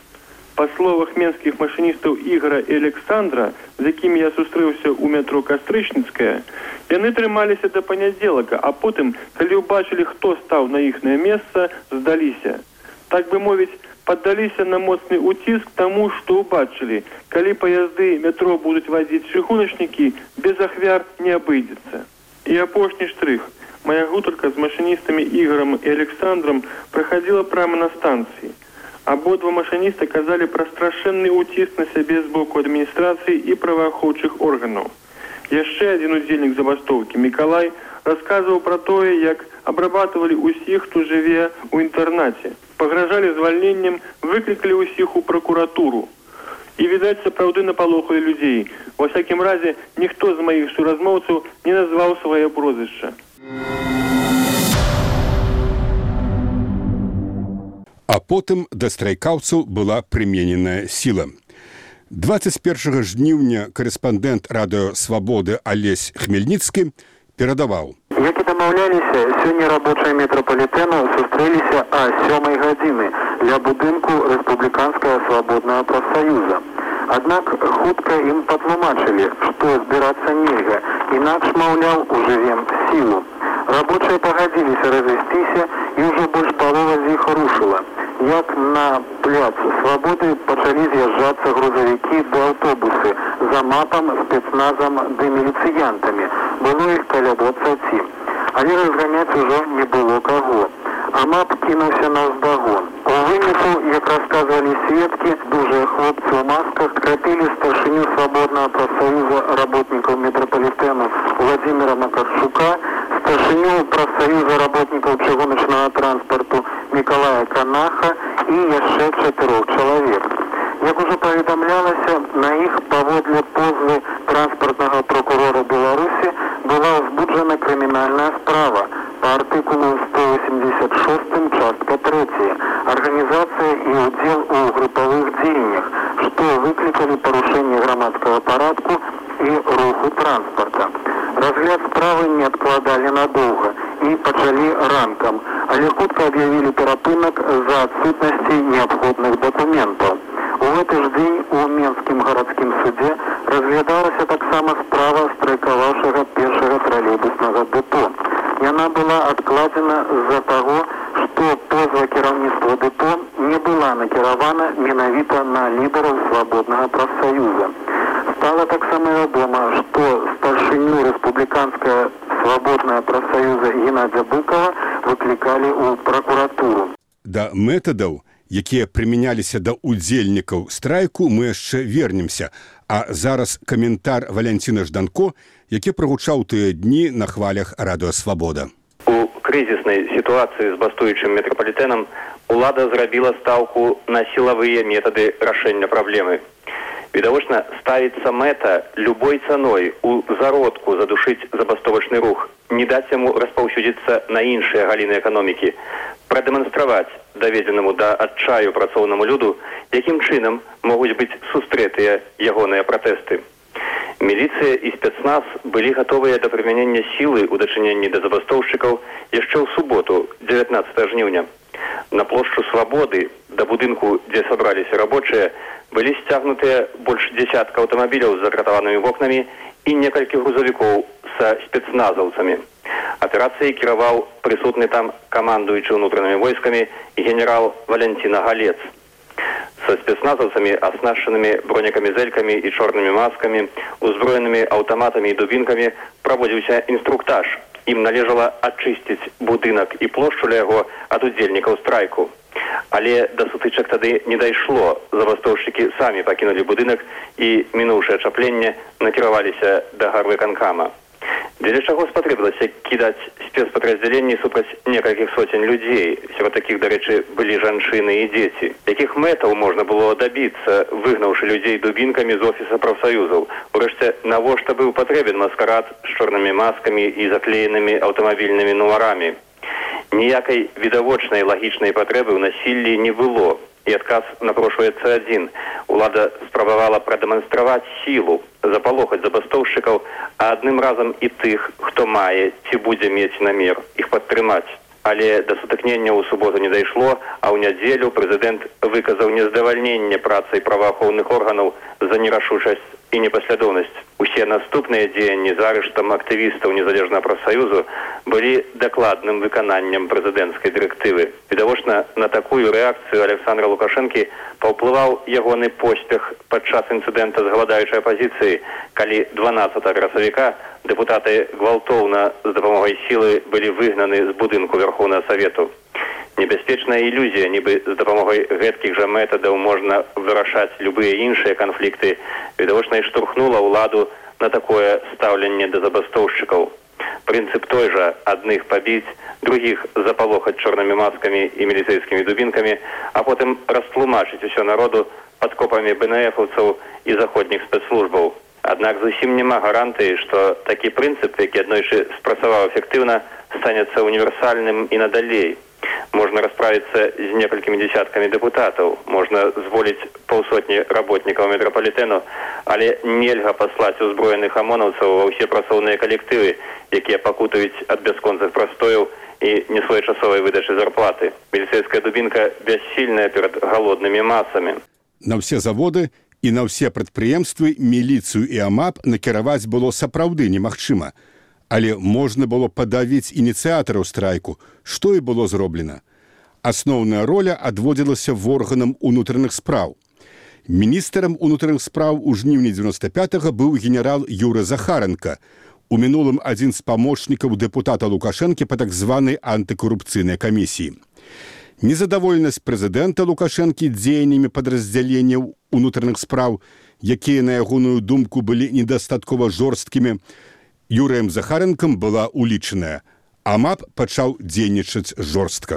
Па словах менскіх машыністаў Ігора і Александра, з якімі я сустрэўся ў метро Кастрычніцкая, яны трымаліся да панядзелака, а потым, калі ўбачылі, хто стаў на іхнае месца, здаліся. Так бы мовіць, паддаліся на моцны ўціск таму, што ўбачылі, калі паязды метро будуць вадзіць чыгуначнікі, без ахвяр не абыдзецца. І апошні штрых. Моя гутарка з машыністамі Ігорам і Александром праходзіла прямо на станцыі. Абодва машыніста казалі пра страшэнны ўціск на сябе з боку адміністрацыі і праваахоўчых органаў. Яшчэ адзін удзельнік забастоўкі, Мікалай, расказваў пра тое, як абрабатывалі ўсіх, хто жыве ў інтэрнаце. Пагражалі звальненнем, выклікалі ўсіх у пракуратуру. І, відаць, сапраўды напалохалі людзей. Ва всякім разе, ніхто з маіх суразмоўцаў не назваў свае прозвішча. А потым да страйкаўцаў была прымененая сіла. 21 жніўня карэспандэнт радыё «Свабоды» Алесь Хмельніцкі перадаваў. Як і дамаўляліся, сёння рабочыя метрапалітэну сустрэліся о 7 гадзіны ля будынку Рэспубліканскага свабоднага прафсаюза. Аднак хутка ім патлумачылі, што збірацца нельга, інакш, маўляў, ужывем сілу. Рабочыя пагадзіліся развесціся, і ўжо больш палова з іх рушыла. Як на пляц Свабоды пачалі з'язджацца грузавікі ды аўтобусы за мапам, спецназам ды міліцыянтамі. Было іх каля 20. Але разганяць ужо не было каго. А мап кінуўся наўздагон. У выніку, як расказвалі сведкі, дужыя хлопцы ў масках крапілі старшыню свабоднага прафсаюза работнікаў метрапалітэну Владимира Макарчука, старшыню прафсаюза работнікаў чыгуначнага транспарту Мікалая Канаха і яшчэ 4 чалавек. Як ужо паведамлялася, на іх паводле позвы транспартнага прокурора Беларусі была ўзбуджана крымінальная справа по артыкулу 186 частка 3 «Организация и удел у групповых дзеяннях», что выкликали парушение громадского порядку и руху транспорта. Разгляд справы не откладали надолго и почали ранком, але хутка объявили перапынак за отсутностью необходных документов. У гэты ж дзень у Менскім гарадскім судзе разглядалася таксама справа страйкаваўшага першага тралейбуснага дэпо. Яна была адкладзена з-за таго, што позва кіраўніцтва дэпо не была накіравана менавіта на лідараў свабоднага прафсаюза. Стала таксама вядома, што старшыню рэспубліканская свабодная прафсаюза Геннадзя Быкова выклікалі ў пракуратуру. Да метадаў, якія прымяняліся да удзельнікаў страйку, мы яшчэ вернемся. А зараз каментар Валянціна Жданко, які прагучаў тыя дні на хвалях Радыё Свабода. У крызіснай сітуацыі з бастуючым метрапалітэнам улада зрабіла стаўку на сілавыя метады рашэння праблемы. Відавочна, ставіцца мэта любой цаной у зародку задушыць забастовачны рух, не даць яму распаўсюдзіцца на іншыя галіны эканомікі, прадэманстраваць даведзенаму да адчаю працоўнаму люду, якім чынам могуць быць сустрэтыя ягоныя пратэсты. Міліцыя і спецназ былі гатовыя да прымянення сілы ў дачыненні да забастоўшчыкаў яшчэ ў суботу, 19 жніўня. На плошчу Свабоды, да будынку, дзе сабраліся рабочыя, былі сцягнутыя больш дзесятка аўтамабіляў з закратаванымі вокнамі і некалькі грузавікоў са спецназаўцамі. Аперацыяй кіраваў прысутны там камандуючы ўнутранымі войскамі генерал Валянціна Галец. Са спецназаўцамі, аснашчанымі бронекамізэлькамі і чорнымі маскамі, узброенымі аўтаматамі і дубінкамі, праводзіўся інструктаж. Ім належала ачысціць будынак і плошчу ля яго ад удзельнікаў страйку. Але да сутычак тады не дайшло. Забастоўшчыкі самі пакінулі будынак і, мінуўшы ачапленне, накіраваліся да гарвыканкама. Дзеля чаго спатрэбілася кідаць спецпадраздзяленні супраць некалькіх соцень людзей. Сярод такіх, дарэчы, былі жанчыны і дзеці. Якіх мэтаў можна было дабіцца, выгнаўшы людзей дубінкамі з офіса прафсаюзаў? Урэшце, навошта быў патрэбен маскарад з чорнымі маскамі і заклеенымі аўтамабільнымі нумарамі? Ніякай відавочнай лагічнай патрэбы ў насіллі не было. І адказ напрошваецца адзін. Улада спрабавала прадэманстраваць сілу, запалохаць забастоўшчыкаў, а адным разам і тых, хто мае ці будзе мець намер іх падтрымаць. Але да сутыкнення ў суботу не дайшло, а ў нядзелю прэзідэнт выказаў нездавальненне працай праваахоўных органаў за нерашучасць і непаслядоўнасць. Усе наступныя дзеянні з арыштам актывістаў незалежнага прафсаюзу былі дакладным выкананнем прэзідэнцкай дырэктывы. Відавочна, на такую рэакцыю Александра Лукашэнкі паўплываў ягоны поспех падчас інцыдэнта з галадаючай апазіцыі, калі 12 красавіка дэпутаты гвалтоўна з дапамогай сілы былі выгнаны з будынку Верховнага Савету. Небяспечная ілюзія, нібы з дапамогай гэткіх жа метадаў можна вырашаць любыя іншыя канфлікты, відавочна і штурхнула ўладу на такое стаўленне да забастоўшчыкаў. Прынцып той жа: адных пабіць, другіх запалохаць чорнымі маскамі і міліцэйскімі дубінкамі, а потым растлумачыць усё народу падкопамі БНФаўцаў і заходніх спецслужбаў. Аднак зусім няма гарантыі, што такі прынцып, які аднойчы спрацаваў эфектыўна, станецца універсальным і надалей. Можна расправіцца з некалькімі дзесяткамі дэпутатаў, можна зволіць паўсотні работнікаў метрапалітэну, але нельга паслаць узброеных амонаўцаў ва ўсе працоўныя калектывы, якія пакутаюць ад бясконцых прастояў і несвоечасовай выдачы зарплаты. Міліцэйская дубінка бяссільная перад галоднымі масамі. На ўсе заводы і на ўсе прадпрыемствы міліцыю і АМАП накіраваць было сапраўды немагчыма. Але можна было падавіць ініцыятараў страйку, што і было зроблена. Асноўная роля адводзілася органам унутраных спраў. Міністрам унутраных спраў у жніўні 95-го быў генерал Юра Захаренко, у мінулым адзін з памочнікаў дэпутата Лукашэнкі па так званай антыкорупцыйнай камісіі. Незадаволенасць прэзідэнта Лукашэнкі дзеяннямі падраздзяленняў унутраных спраў, якія, на ягоную думку, былі недастаткова жорсткімі, Юрыем Захаренкам была улічаная, а МАП пачаў дзейнічаць жорстка.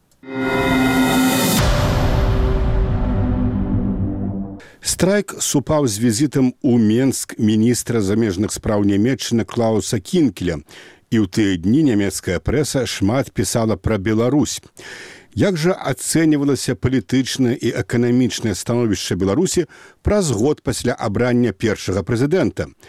Страйк супаў з візітам у Менск міністра замежных спраў Нямецчыны Клауса Кінкеля, і ў тыя дні нямецкая прэса шмат пісала пра Беларусь. Як жа ацэньвалася палітычнае і эканамічнае становішча Беларусі праз год пасля абрання першага прэзідэнта?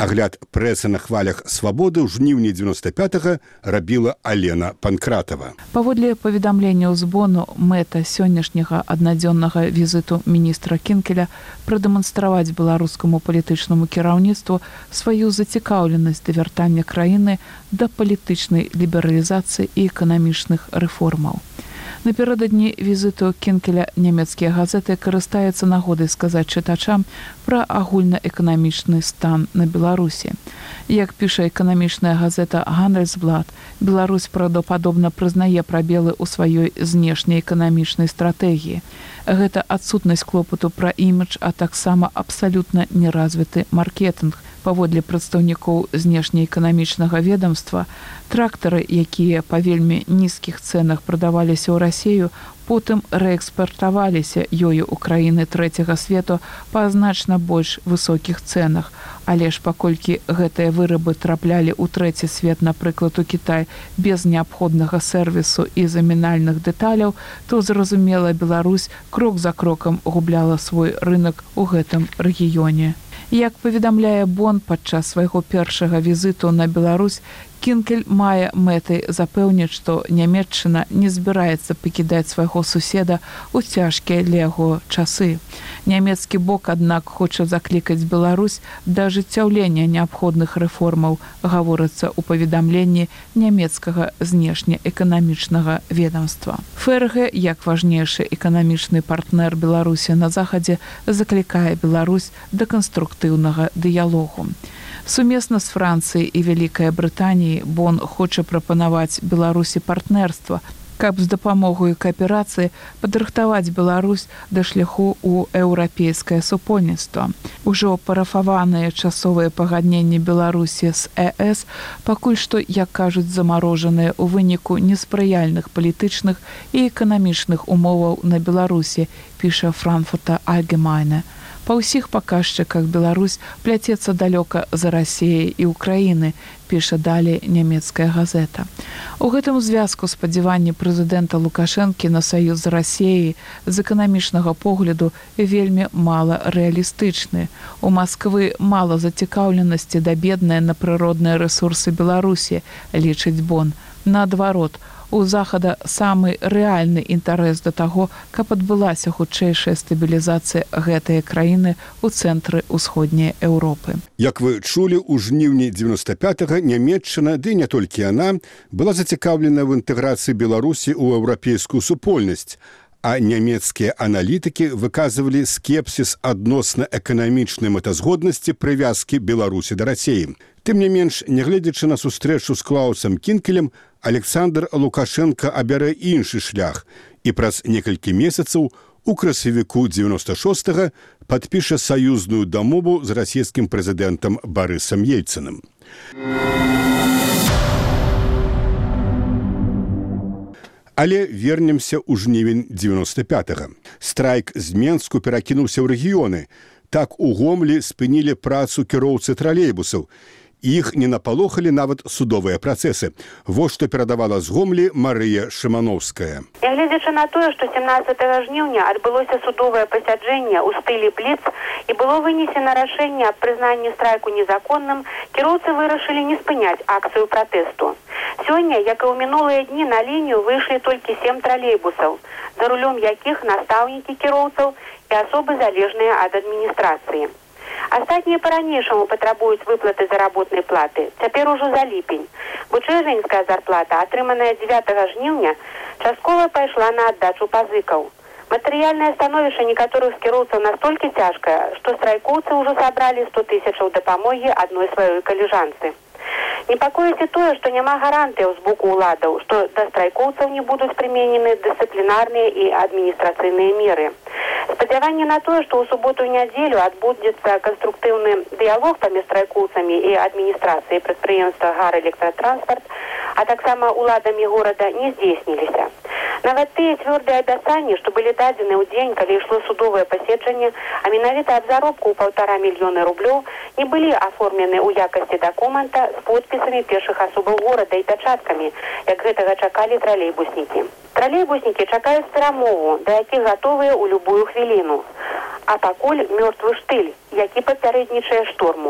Агляд прэсы на хвалях свабоды ў жніўні 95-го рабіла Алена Панкратова. Паводле паведамленняў з Бону, мэта сённяшняга аднадзённага візіту міністра Кінкеля прадэманстраваць беларускаму палітычнаму кіраўніцтву сваю зацікаўленасць да вяртання краіны да палітычнай лібералізацыі і эканамічных рэформаў. Наперададні візіту Кінкеля нямецкія газеты карыстаюцца нагодай сказаць чытачам пра агульнаэканамічны стан на Беларусі. Як піша эканамічная газета «Гандельсблат», Беларусь правдападобна прызнае прабелы ў сваёй знешняй эканамічнай стратэгіі. Гэта адсутнасць клопату пра імідж, а таксама абсалютна неразвіты маркетынг. Паводле прадстаўнікоў знешнеэканамічнага ведамства, трактары, якія па вельмі нізкіх цэнах прадаваліся ў Расію, потым рээкспартаваліся ёю ў краіны трэцяга свету па значна больш высокіх цэнах. Але ж паколькі гэтыя вырабы траплялі ў трэці свет, напрыклад, у Кітай, без неабходнага сервісу і замінальных дэталяў, то, зразумела, Беларусь крок за крокам губляла свой рынок у гэтым рэгіёне. Як паведамляе Бон, падчас свайго першага візіту на Беларусь, Кінкель мае мэтай запэўніць, што Нямецчына не збіраецца пакідаць свайго суседа ў цяжкія для яго часы. Нямецкі бок, аднак, хоча заклікаць Беларусь да ажыццяўлення неабходных рэформаў, гаворыцца ў паведамленні нямецкага знешнеэканамічнага ведамства. ФРГ, як важнейшы эканамічны партнер Беларусі на захадзе, заклікае Беларусь да канструктыўнага дыялогу. Сумесна з Францыяй і Вялікай Брытаніяй Бон хоча прапанаваць Беларусі партнерства, каб з дапамогай кааперацыі падрыхтаваць Беларусь да шляху ў еўрапейскае супольніцтва. Ужо парафаваныя часовыя пагадненні Беларусі з ЕС пакуль што, як кажуць, замарожаныя ў выніку неспрыяльных палітычных і эканамічных умоваў на Беларусі, піша Франкфуртер Allgemeine. Па ўсіх паказчыках Беларусь пляцецца далёка за Расіяй і Украіны, піша далей нямецкая газета. У гэтым звязку спадзяванні прэзідэнта Лукашэнкі на саюз з Расіяй з эканамічнага погляду вельмі мала рэалістычны. У Масквы мала зацікаўленасці да бедныя на прыродныя рэсурсы Беларусі, лічыць Бон. Наадварот, у Захада самы рэальны інтарэс да таго, каб адбылася хутчэйшая стабілізацыя гэтай краіны ў цэнтры ўсходняй Еўропы. Як вы чулі, у жніўні 95-го Нямецчына, ды не толькі яна, была зацікаўлена в інтэграцыі Беларусі ў еўрапейскую супольнасць, а нямецкія аналітыкі выказвалі скепсіс адносна эканамічнай мэтазгоднасці прывязкі Беларусі да Расіі. Тым не менш, нягледзячы на сустрэчу з Клаусам Кінкелем, Александр Лукашенко абярэ іншы шлях і праз некалькі месяцаў у красавіку 96-го падпіша саюзную дамову з расійскім прэзідэнтам Барысам Ельцыным. Але вернемся ў жнівень 95-го. Страйк з Менску перакінуўся ў рэгіёны. Так у Гомлі спынілі працу кіроўцы тралейбусаў. Іх не напалохалі нават судовыя працэсы. Вось што перадавала з Гомлі Марыя Шымановская. Нягледзячы на тое, што 17 жніўня адбылося судовае пасяджэнне ў стылі бліц і было вынесена рашэнне аб прызнанні страйку незаконным, кіроўцы вырашылі не спыняць акцыю пратэсту. Сёння, як і ў минулыя дні, на лінію выйшлі толькі 7 тралейбусаў, за рулём якіх настаўнікі кіроўцаў і асобы залежныя ад адміністрацыі. Астатнія па-ранейшаму патрабуюць выплаты заработнай платы. Цяпер ужо за ліпень. Бо чэрвеньская зарплата, атрыманая 9 жніўня, часткова пайшла на аддачу пазыкаў. Матэрыяльнае становішча некаторых кіроўцаў настолькі цяжкае, што страйкоўцы ўжо сабралі 100 000 дапамогі адной сваёй каліжанцы. Непакоіць і тое, што няма гарантыяў з боку ўладаў, што да страйкоўцаў не будуць прыменены дысцыплінарныя і адміністрацыйныя меры. Спадзяванне на тое, што ў суботу і нядзелю адбудзецца канструктыўны дыялог паміж страйкоўцамі і адміністрацыяй прадпрыемства «Гар-электратранспарт», а таксама уладамі горада не здзейсніліся. Нават тыя цвёрдыя абяцанні, што былі дадзены ў дзень, калі ішло судовае паседжанне, а менавіта аб заробку ў 1,5 мільёна рублёў, не былі аформлены ў якасці дакумента з подпісамі першых асобаў горада і пячаткамі, як гэтага чакалі тралейбуснікі. Тралейбуснікі чакаюць перамову, да якіх гатовыя ў любую хвіліну. А пакуль мёртвы штыль, які папярэднічае шторму.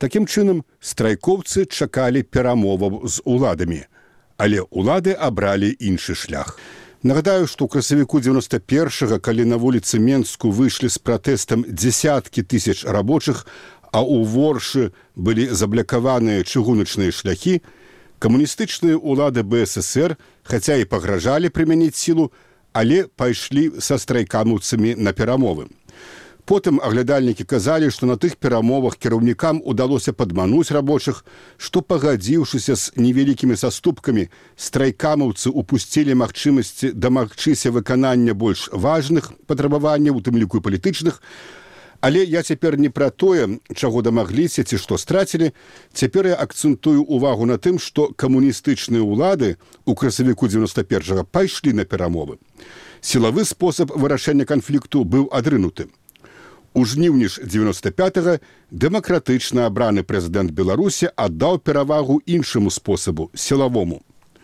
Такім чынам, страйкоўцы чакалі перамоваў з уладамі, але улады абралі іншы шлях. Нагадаю, што ў красавіку 91-га, калі на вуліцы Менску выйшлі з пратэстам дзесяткі тысяч рабочых, а ў Воршы былі заблякаваныя чыгуначныя шляхі, камуністычныя ўлады БССР, хаця і пагражалі прымяніць сілу, але пайшлі са страйкамаўцамі на перамовы. Потым аглядальнікі казалі, што на тых перамовах кіраўнікам удалося падмануць рабочых, што, пагадзіўшыся з невялікімі саступкамі, страйкамаўцы упусцілі магчымасці дамагчыся выканання больш важных патрабаванняў, у тым ліку і палітычных. Але я цяпер не пра тое, чаго дамагліся ці што страцілі. Цяпер я акцэнтую увагу на тым, што камуністычныя ўлады ў красавіку 91-га пайшлі на перамовы. Сілавы спосаб вырашэння канфлікту быў адрынуты. У жніўні ж 95-га дэмакратычна абраны прэзідэнт Беларусі аддаў перавагу іншаму спосабу – сілавому.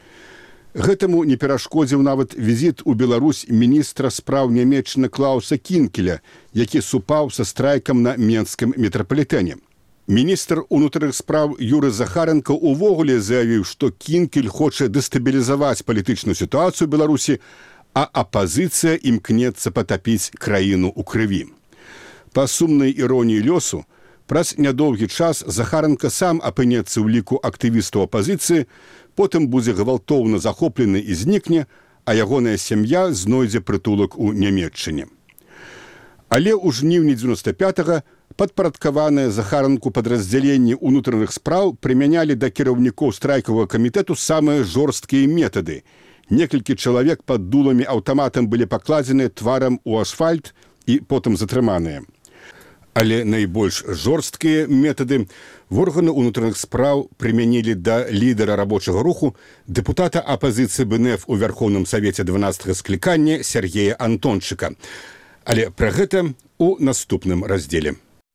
Гэтаму не перашкодзіў нават візіт у Беларусь міністра спраў Нямецчыны Клауса Кінкеля, які супаў са страйкам на менскім метрапалітэне. Міністр унутраных спраў Юры Захаренко увогуле заявіў, што Кінкель хоча дэстабілізаваць палітычную сітуацыю ў Беларусі, а апазіцыя імкнецца патапіць краіну ў крыві. Па сумнай іроніі лёсу, праз нядоўгі час Захаренко сам апынецца ў ліку актывістаў апазіцыі, потым будзе гвалтоўна захоплены і знікне, а ягоная сям'я знойдзе прытулак у Нямецчыне. Але ў жніўні 95-га падпарадкаваныя Захаренку падраздзяленні ўнутраных спраў прымянялі да кіраўнікоў страйкавага камітэту самыя жорсткія метады. Некалькі чалавек пад дуламі аўтаматам былі пакладзены тварам у асфальт і потым затрыманыя. Але найбольш жорсткія метады органы ўнутраных спраў прымянілі да лідара рабочага руху, дэпутата апазіцыі БНФ у Вярхоўным Савеце 12-га склікання Сергея Антончыка. Але пра гэта у наступным раздзеле.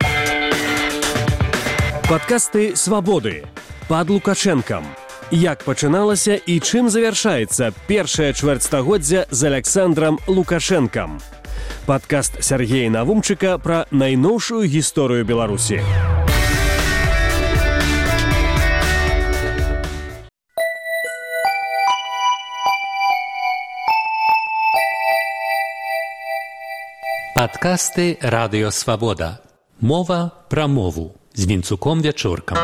Падкасты «Свабоды» пад Лукашэнкам. Як пачыналася і чым завяршаецца першае чвэрцьстагоддзя з Аляксандрам Лукашэнкам. Падкаст Сергея Навумчыка пра найноўшую гісторыю Беларусі. Падкасты «Радыё Свабода». Мова пра мову з Вінцуком Вячоркам.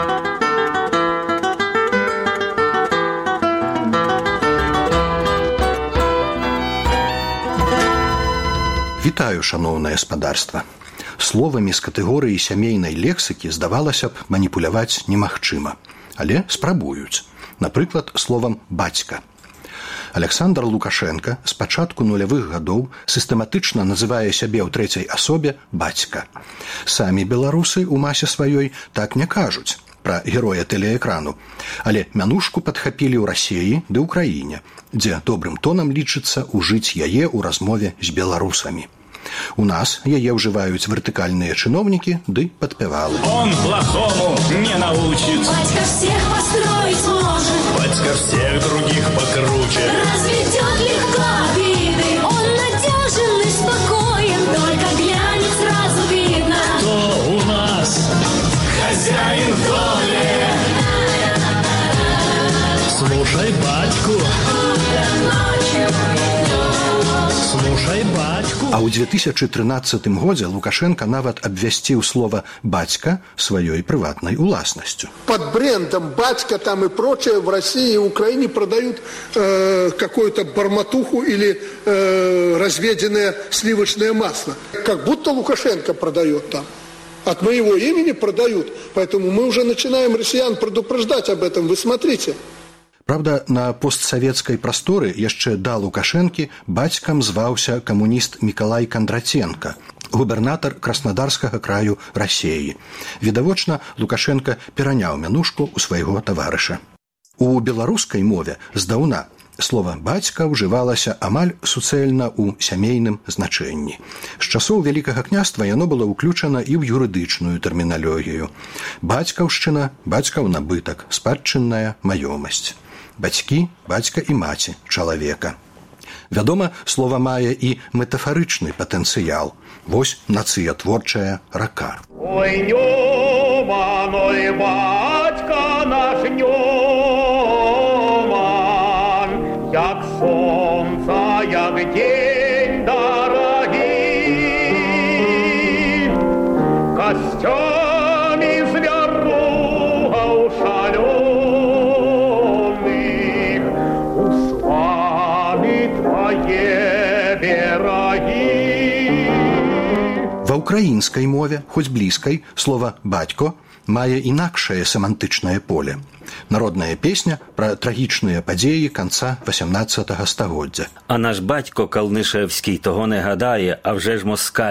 Вітаю, шаноўнае спадарства. Словамі з катэгорыі сямейнай лексікі, здавалася б, маніпуляваць немагчыма. Але спрабуюць. Напрыклад, словам «бацька». Аляксандр Лукашенка з пачатку нулявых гадоў сістэматычна называе сябе ў трэцяй асобе «бацька». Самі беларусы ў масе сваёй так не кажуць пра героя тэлеэкрану, але мянушку падхапілі ў Расіі ды ў краіне, дзе добрым тонам лічыцца ўжыць яе ў размове з беларусамі. У нас яе ўжываюць вертыкальныя чыноўнікі ды падпявалы. Он плохому не научит. Батька всех построить сможет. Батька всех других покруче. Разведет легко обиды. Он надежен и спокоен. Только глянет, сразу видно. Кто у нас хозяин в доме? Слушай батьку. Слушай батьку. А ў 2013 годзе Лукашенко нават абвясціў слова «бацька» сваёй прыватнай уласнасцю. Под брендом «Батька» там и прочее в России и Украине продают какую-то барматуху или разведенное сливочное масло. Как будто Лукашенко продает там. От моего имени продают. Поэтому мы уже начинаем россиян предупреждать об этом. Вы смотрите. Праўда, на постсавецкай прасторы яшчэ да Лукашэнкі бацькам зваўся камуніст Мікалай Кандратенка, губернатар Краснодарскага краю Расіі. Відавочна, Лукашенка пераняў мянушку ў свайго таварыша. У беларускай мове здаўна слова «бацька» ўжывалася амаль суцэльна ў сямейным значэнні. З часоў Вялікага княства яно было ўключана і ў юрыдычную тэрміналогію. Бацькаўшчына, бацькаў набытак, спадчынная маёмасць. Бацькі, бацька і маці чалавека. Вядома, слова мае і метафарычны патэнцыял. Вось нацыятворчая рака. Ой, нёма Шануй, батька наш Ньоман, як сонце, як день дорогий, костями зверугав шаленых, усланы твои бераги. Ва ўкраінскай мове, хоць блізкай, слова «бацько» мае інакшае семантычнае поле. Народная песня пра трагічныя падзеі канца 18 стагоддзя. А наш батько Калнишевський того не гадає, а вже ж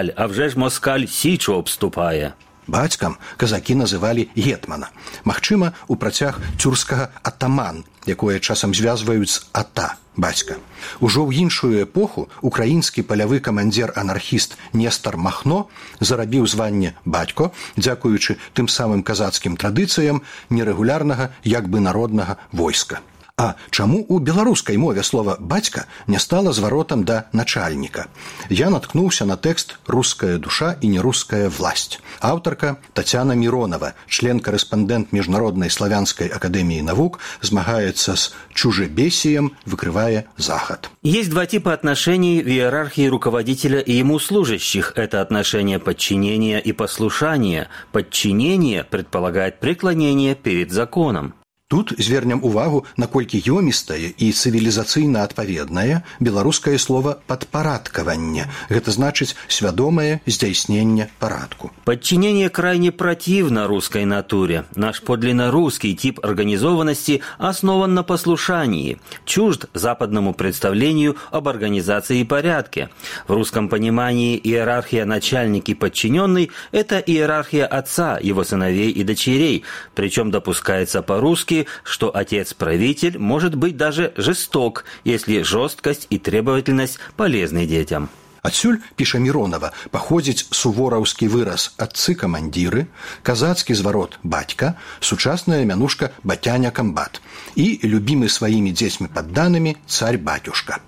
москаль січу обступає. Бацькам казакі называлі гетмана. Магчыма, у працяг цюрскага атаман, якое часам звязваюць з ата, бацька. Ужо ў іншую эпоху украінскі палявы камандзір-анархіст Нестар Махно зарабіў званне бацько, дзякуючы тым самым казацкім традыцыям нерэгулярнага, як бы народнага войска. А чаму ў беларускай мове слова «бацька» не стала зваротам да начальніка? Я наткнуўся на тэкст «Русская душа и нерусская власть». Аўтарка Татьяна Миронова, член-корреспондент Международной славянской академии наук, змагаецца с чужебесием, выкрывая Захад. Есть два типа отношений в иерархии руководителя и ему служащих. Это отношение подчинения и послушания. Подчинение предполагает преклонение перед законом. Тут звернем увагу, наколькі ёмістае і цывілізацыйна адпаведнае беларускае слова «падпарадкаванне». Гэта значыць свядомае здзяйсненне парадку. Подчинение крайне противно русской натуре. Наш подлинно русский тип организованности основан на послушании, чужд западному представлению об организации и порядке. В русском понимании иерархия начальник и подчиненный – это иерархия отца, его сыновей и дочерей, причем допускается по-русски, что отец-правитель может быть даже жесток, если жесткость и требовательность полезны детям. Адсюль, піша Миронова, паходзіць сувораўскі выраз «адцы-камандзіры», казацкі зварот «бацька», сучасная мянушка «батяня-камбат» і любімы сваімі дзецьмі падданымі «царь-батюшка».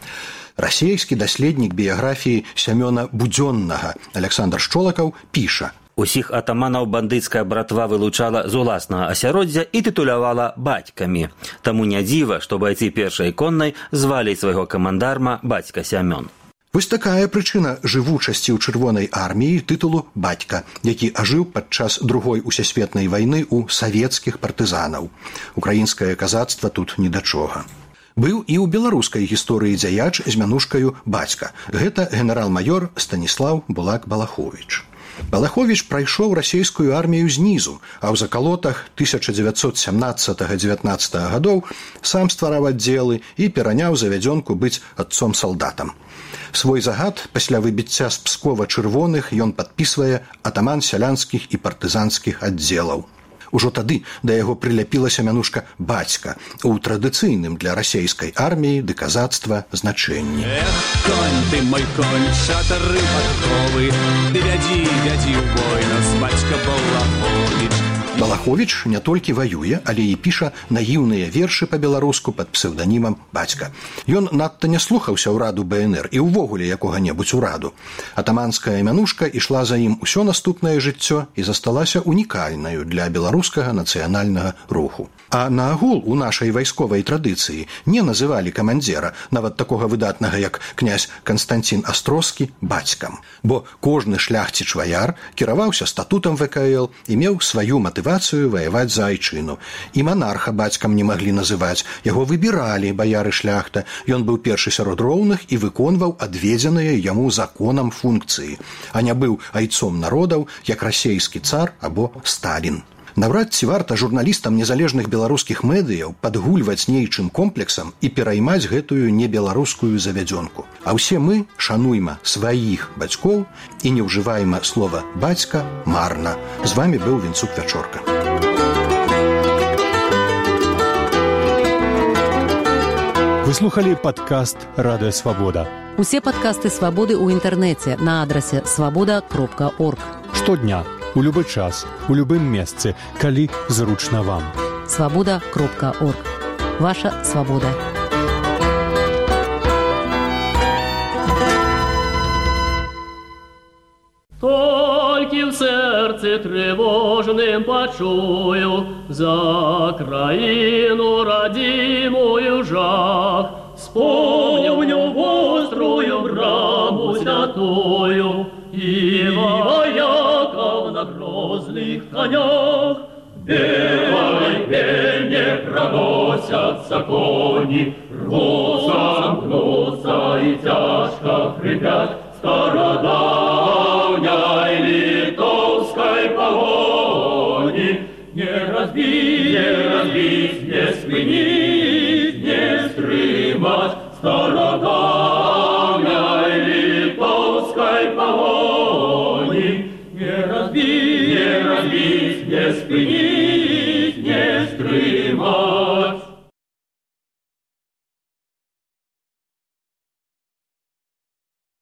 Расейскі даследнік біяграфіі Сямёна Будзённага Александр Шчолакаў піша: Усіх атаманаў бандыцкая братва вылучала з уласнага асяроддзя і тытулявала бацькамі. Таму не дзіва, што байцы першай коннай звалі свайго камандарма бацька Сямён. Вось такая прычына жывучасці ў чырвонай арміі тытулу «бацька», які ажыў падчас Другой усесветнай вайны ў савецкіх партызанаў. Украінскае казацтва тут ні да чога. Быў і ў беларускай гісторыі дзяяч з мянушкаю «бацька». Гэта генерал-маёр Станіслаў Булак-Балаховіч. Балаховіч прайшоў расійскую армію знізу, а ў закалотах 1917-19 гадоў сам ствараў аддзелы і пераняў завядзёнку быць адцом-салдатам. Свой загад пасля выбіцця з Пскова чырвоных ён падпісвае атаман сялянскіх і партызанскіх аддзелаў. Ужо тады да яго прыляпілася мянушка «бацька» у традыцыйным для расейскай арміі ды казацтва значэнні. Эх, конь ты, мой конь, шатары падковы, ты вядзі ў бой нас, бацька Балаховіч. Балаховіч не толькі ваюе, але і піша наіўныя вершы па-беларуску пад псеўданімам «бацька». Ён надта не слухаўся ўраду БНР і ўвогуле якога-небудзь ураду. Атаманская мянушка ішла за ім усё наступнае жыццё і засталася унікальнаю для беларускага нацыянальнага руху. А наагул у нашай вайсковай традыцыі не называлі камандзіра, нават такога выдатнага, як князь Канстанцін Астроскі, бацькам. Бо кожны шляхціч-ваяр кіраваўся статутам ВКЛ і меў сваю матывацыю ваяваць за айчыну. І манарха бацькам не маглі называць, яго выбіралі баяры-шляхта. Ён быў першы сярод роўных і выконваў адведзеныя яму законам функцыі, а не быў айцом народаў, як расейскі цар або Сталін. Наўрад ці варта журналістам незалежных беларускіх медыяў падгульваць нейчым комплексам і пераймаць гэтую небеларускую завядзёнку. А ўсе мы шануйма сваіх бацькоў і не ўжывайма слова «бацька» марна. З вамі быў Вінцук Вячорка. Вы слухали падкаст «Радыё Свабода». Усе падкасты «Свабоды» ў інтэрнэце на адрасе свабода.орг. Штодня, у любы час, у любым месцы, калі зручна вам. Свабода.орг. Ваша свабода. Толькі в сердце тревожным почую за краину родимую жах. Вспомню острую браму святую и вояков на грозных конях. Белой пене проносятся кони, рвутся, мкнутся и тяжко хрипят стародавней литовской погони. Не разбить, не спинить, не стримать стародавней литовской погони. Не разбить, не спинить,